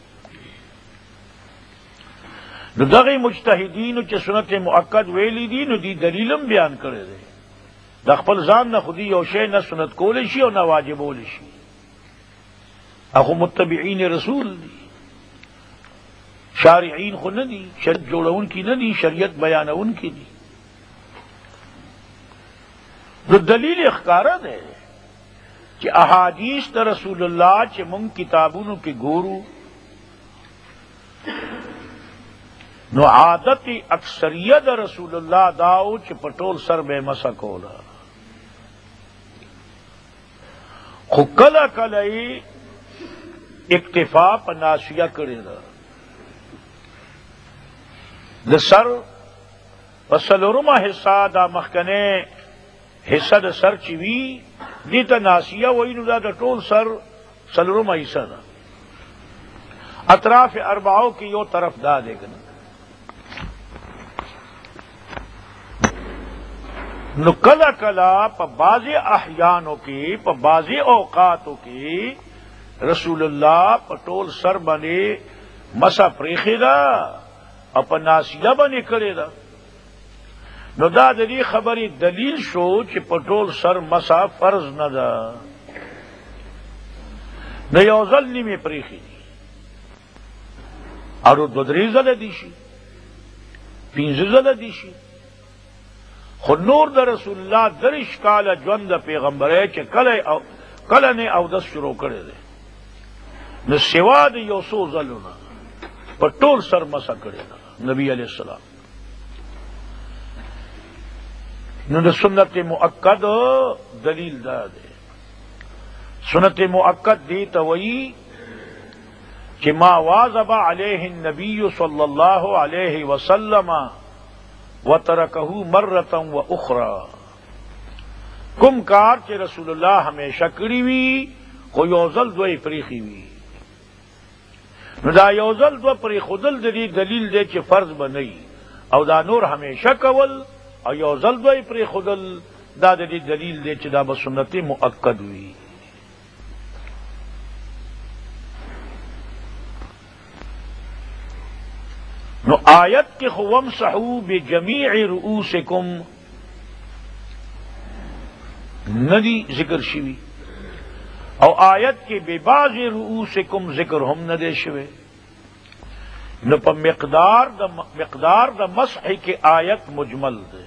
نو دغه مجتهدینو چې سنت مؤکد ویلی دي نو دی دلیلم بیان کړی دی د خپل ځان نه خودي یو شی نه سنت کولی شي او نه واجبولی شي هغه متبعین رسول دي شارعین خو نه دي شریعت جوړونکي نه دي شریعت بیانونکي دي نو دلیل ښکاره دی چې احادیث د رسول الله چې مونږ کتابونو کې ګورو نو عادت اکثریت رسول اللہ داو چې پټول سر به مسا کولا خو کله کله اکتفا په ناسیه کړی دا د سر په څلورمه حصہ دا مخکنه حصہ د سر چې وی دې ته ناسیه وایي نو دا د ټول سر څلورمه حصہ ده اطراف اربعو کې یو طرف دا دی کنه نو کلا کلا پا بعضی احیانوں کی پا بعضی اوقاتوں کی رسول اللہ پا ټول سر بنے مسا پریخی دا او پا ناسیہ بنے کرے دا نو دا دلی خبری دلیل شو چې پا ټول سر مسا فرض نہ دا نو یو ځل نیمه پریخی دی اور دو درې ځله دی شي پنځه ځله دی شي خو نور د رسول الله درش کاله ژوند د پیغمبره چې کله نه او دس شروع کړی دی نو سوا د یو څو ځلونه په ټول سر مسا کړی دی نبی علیہ السلام نو د سنت مؤکد دلیل دا دی سنت مؤکد دی ته وایي کہ ما واظب علیہ النبی صلی اللہ علیہ وسلم وترکہ مرۃ واخرى کم کار چې رسول اللہ ہمیشہ کړی وی خو یو ځل دوی پریخي وی نو دا یو ځل دوی پریخودل د دې دلیل دی چې فرض بنئ او دا نور ہمیشہ کول او یو ځل دوی پریخودل دا د دې دلیل دی چې دا به سنت مؤکد وی نو آیت کے وامسحوا بجمیع رؤوسکم ندی ذکر شوی او آیت کے ببعض رؤوسکم ذکر ہم نہ دے شوی نو پا مقدار دا مسح کے آیت مجمل دے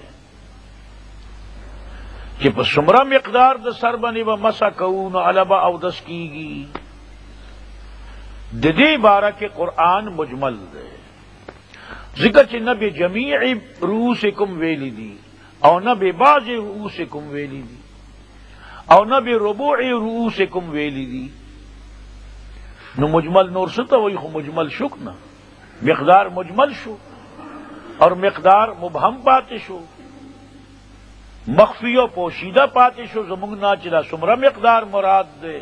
کہ پا سمرہ مقدار دا سر بنی با مسح کون علبا او دس کیگی ددی بارہ کے قرآن مجمل دے ذکر چې نه بجمیع رؤوسکم ویلی دی او نه ببعض رؤوسکم ویلی دی او نه بربوع رؤوسکم ویلی دی نو مجمل نور ستا وی خو مجمل شک نا مقدار مجمل شو اور مقدار مبہم پاتے شو مخفی و پوشیدہ پاتے شو زمونږ نا چې دا څومره مقدار مراد دے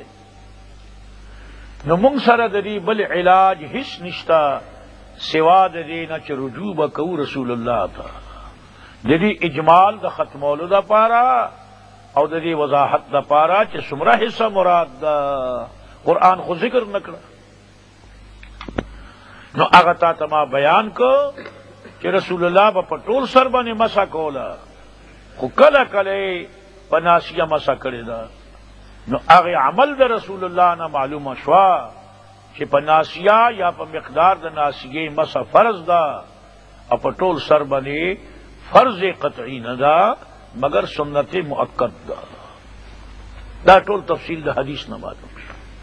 نو مونږ سره د دې بل علاج هیڅ نشتا سوا د دې نه چې رجوع وکړو رسول الله ته د دې اجمال د ختمولو د پاره او د دې وضاحت د پاره چې څومره حصہ مراد ده قرآن خو ذکر نکړه نو هغه ته ما بیان کو چې رسول الله په ټول سر باندې مسح کولا خو کله کله په ناسیه مسح کړی دا نو هغه عمل د رسول الله نه معلومه شوا کہ پا ناسیہ یا پا مقدار دا ناسیہ مسا فرض دا اپا ٹول سر بنے فرض قطعی ندا مگر سنت مؤکد دا ٹول تفصیل دا حدیث نہ معلوم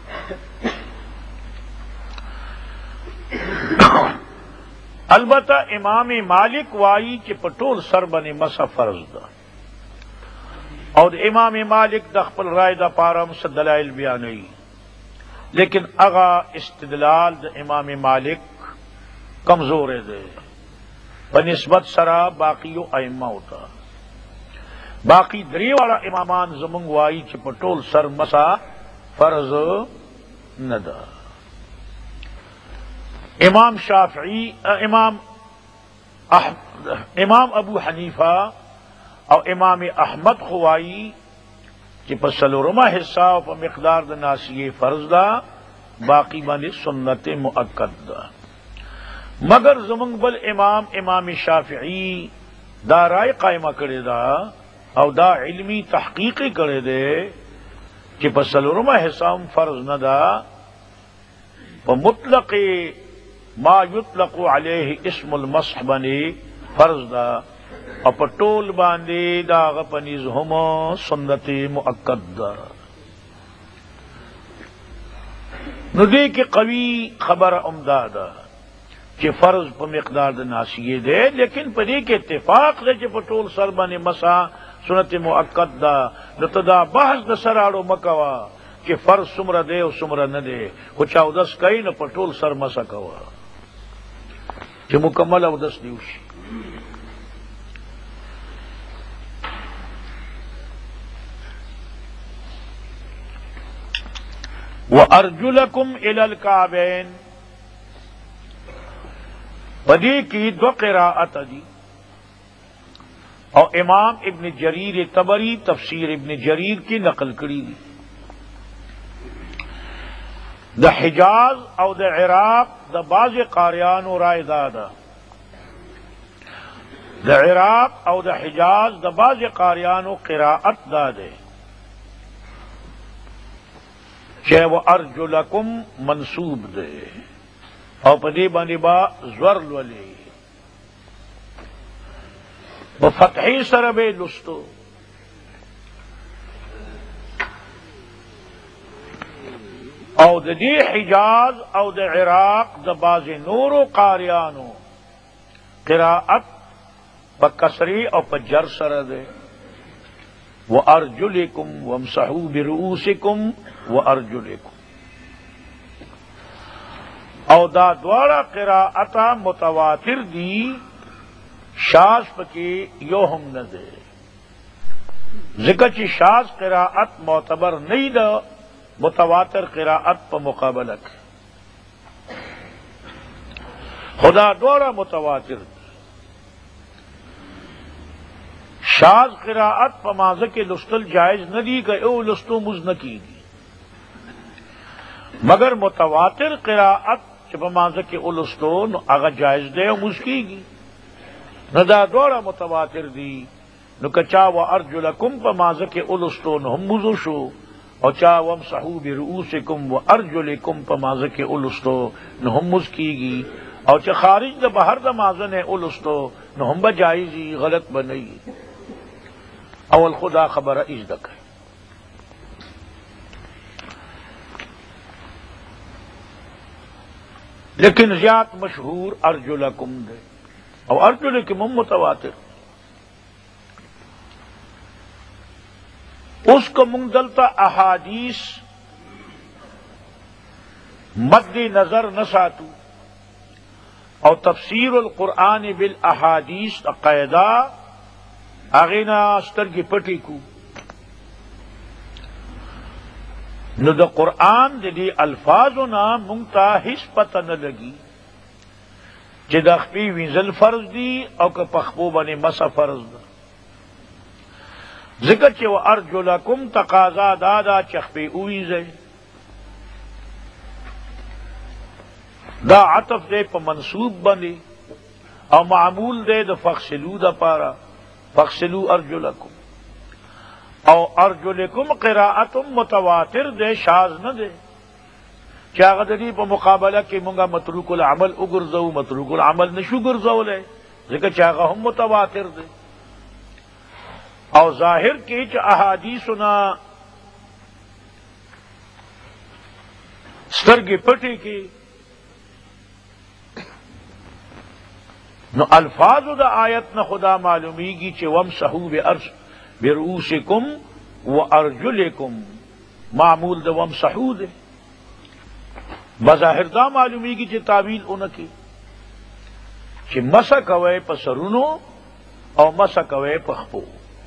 البتہ امام مالک وائی کہ پا ٹول سر بنے مسا فرض دا اور امام مالک دا خپل رائے دا پارم سے دلائل بیانئی لیکن اغا استدلال دا امام مالک کمزور دے بنسبت سرا باقی ائمہ ہوتا باقی دری والا امامان زمنگ وائی چھ پٹول سر مسا فرض ندا امام شافعی امام ابو حنیفہ اور امام احمد خوائی کہ پسلورما حصہ اور پا مقدار دا ناسیہ فرض دا باقی بانی سنت مؤکد دا مگر زمنگ بل امام شافعی دا رائے قائمہ کرے دا او دا علمی تحقیقی کرے دے کہ پسلورما حسام فرض نہ دا مطلق ما یطلق علیہ اسم المسح بنی فرض دا اپ ٹول باندے دا غپنیز ہم سنت مؤکد دا ندی کی قوی خبر امدادا کہ فرض پہ مقدار دا ناسیے دے لیکن پدی کے اتفاق دے کہ پٹول سر بانے مسا سنت مؤکد دا نتدا بحث دا سراڑو مکوا کہ فرض سمرہ دے و سمرہ نہ دے کچھ اودس کئی نہ پٹول سر مسا کوا کہ مکمل اودس دیوشی وَأَرْجُلَكُمْ إِلَى الْكَعْبَيْنِ بدی کی دو قراءت دی اور امام ابن جریر طبری تفسیر ابن جریر کی نقل کری دی دا حجاز او دا عراق دا باز قاریان و رائے دادا دا عراق او دا حجاز دا باز قاریان و قراءت دادے چاہے وہ ارجلکم منصوب دے اور پدی بانی با زور لولی وہ فتحی سرب لستو او دا دی حجاز او دا عراق دا باز نور و قاریانو قراءت پا کسری او پا جر سردے وَأَرْجُلِكُمْ وَامْسَحُوا بِرُؤُوسِكُمْ وَأَرْجُلِكُمْ او دا دوارا قراءتا متواتر دی شاذ پکی یو ہم نہ دے ذکر چی شاذ قراءت معتبر نہیں دا متواتر قراءت پا مقابلت خدا دوارا متواتر دی شاذ قراءت پمازہ کے لستل جائز نہ دی کہ او لستو مز نہ کی گی مگر متواتر قراءت پمازہ کے او لستو اگر جائز دے او مز کی گی نہ دا دورا متواتر دی نو کچا و ارجلکم پمازہ کے او لستو نو ہم مزو شو اور چا وامسحوا برؤوسکم و ارجلکم پمازہ کے او لستو نو ہم مز کی گی اور چا خارج دا بہر دا مازن ہے او لستو نو ہم بجائزی غلط بنئی اول خدا خبر ازدک ہے لیکن زیاد مشہور ارجلکم دے اور ارجلکم متواتر اس کو منگدلتا احادیث مد نظر نہ ساتو اور تفسیر القرآن بالاحادیث قاعدہ اغینا استر کی پٹی کو نو دا قرآن دی الفاظ نا منگتا حس پتہ نہ لگی چی دا خپی وینزل فرض دی او که پخبو بنی مسا فرض دا ذکر چی و ارجلکم تقاضا دادا چخپی اوینزے دا عطف دے پا منصوب بنی او معمول دے دا فغسلو دا پارا فغسلو ارجلکم او ارجلکم قراءت متواتر دے شاذ نہ دے چاہ دی پا مقابلہ کی منگا متروک العمل اگرزو متروک العمل نشو گرزو لے ذکر چاہ ہم متواتر دے او ظاہر کی چاہ احادیثنا سترگی پٹی کی نو الفاظ دا آیت نہ خدا معلومی گی چھ وامسحوا برؤوسکم وارجلکم معمول دا وامسحوا دے بظاہر دا معلومی گی چھ تعویل انکی چھ مسا کوئے پا سرونو او مسا کوئے پا خپو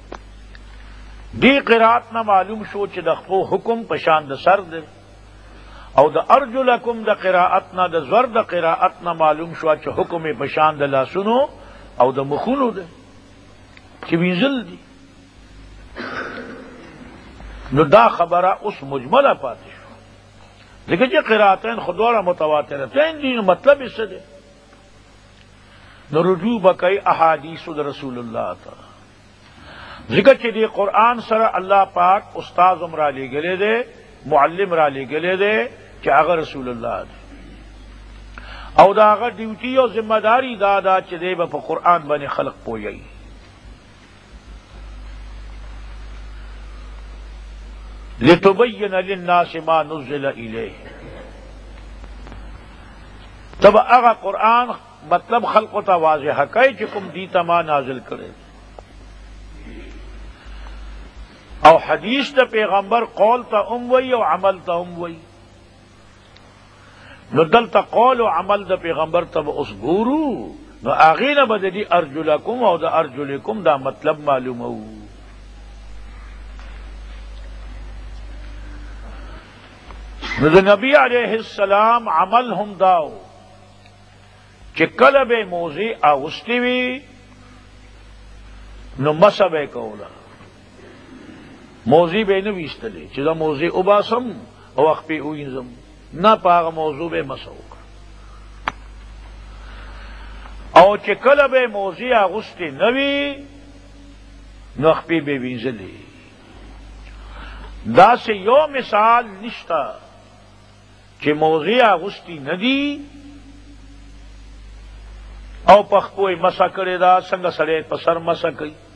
دی قرات نہ معلوم شو چھ دا خپو حکم پشان دا سر دے او دا ارجلکم دا قراءتنا دا زور دا قراءتنا معلوم شوا چھ حکم پشان دا لاسنو او دا مخونو دے چھ وینزل دی نو دا خبرہ اس مجملہ پاتی شو لیکن چھ قراءتین خدورہ متواترتین دی مطلب اس سے دے نو رجوع بکئی احادیث رسول اللہ تا ذکر چی دی قرآن سر اللہ پاک استاذم را لی گلے دے معلم را لی گلے دے چی اگر رسول اللہ دے او دا اگر ڈیوٹی او ذمہ داری دادا چی دے با پا قرآن بنی خلق پوئی لتبین للناس ما نزل الیہ تب اگا قرآن مطلب خلق تا واضح کئی چکم دیتا ما نازل کرے او حدیث تا پیغمبر قول تا وی او عمل تا وی نو دل تا قول و عمل دا پیغمبر تا با اس گورو نو آغین بدلی ارجلکم او دا ارجلکم دا مطلب معلوم ہو نو دا نبی علیہ السلام عمل ہم داو کہ کلب موزی آغستی وی نو مسب کولا موزی بے نویستلی چیزا موزی اباسم او اخپی اوینزم نا پاغ موضوع بے مسوک او چی کلب موزی آغستی نوی نو اخپی بے وینزلی دا سے یو مثال نشتا چی موزی آغستی ندی او پخپوئی مسا کرے دا سنگ سڑے پسر مسا کئی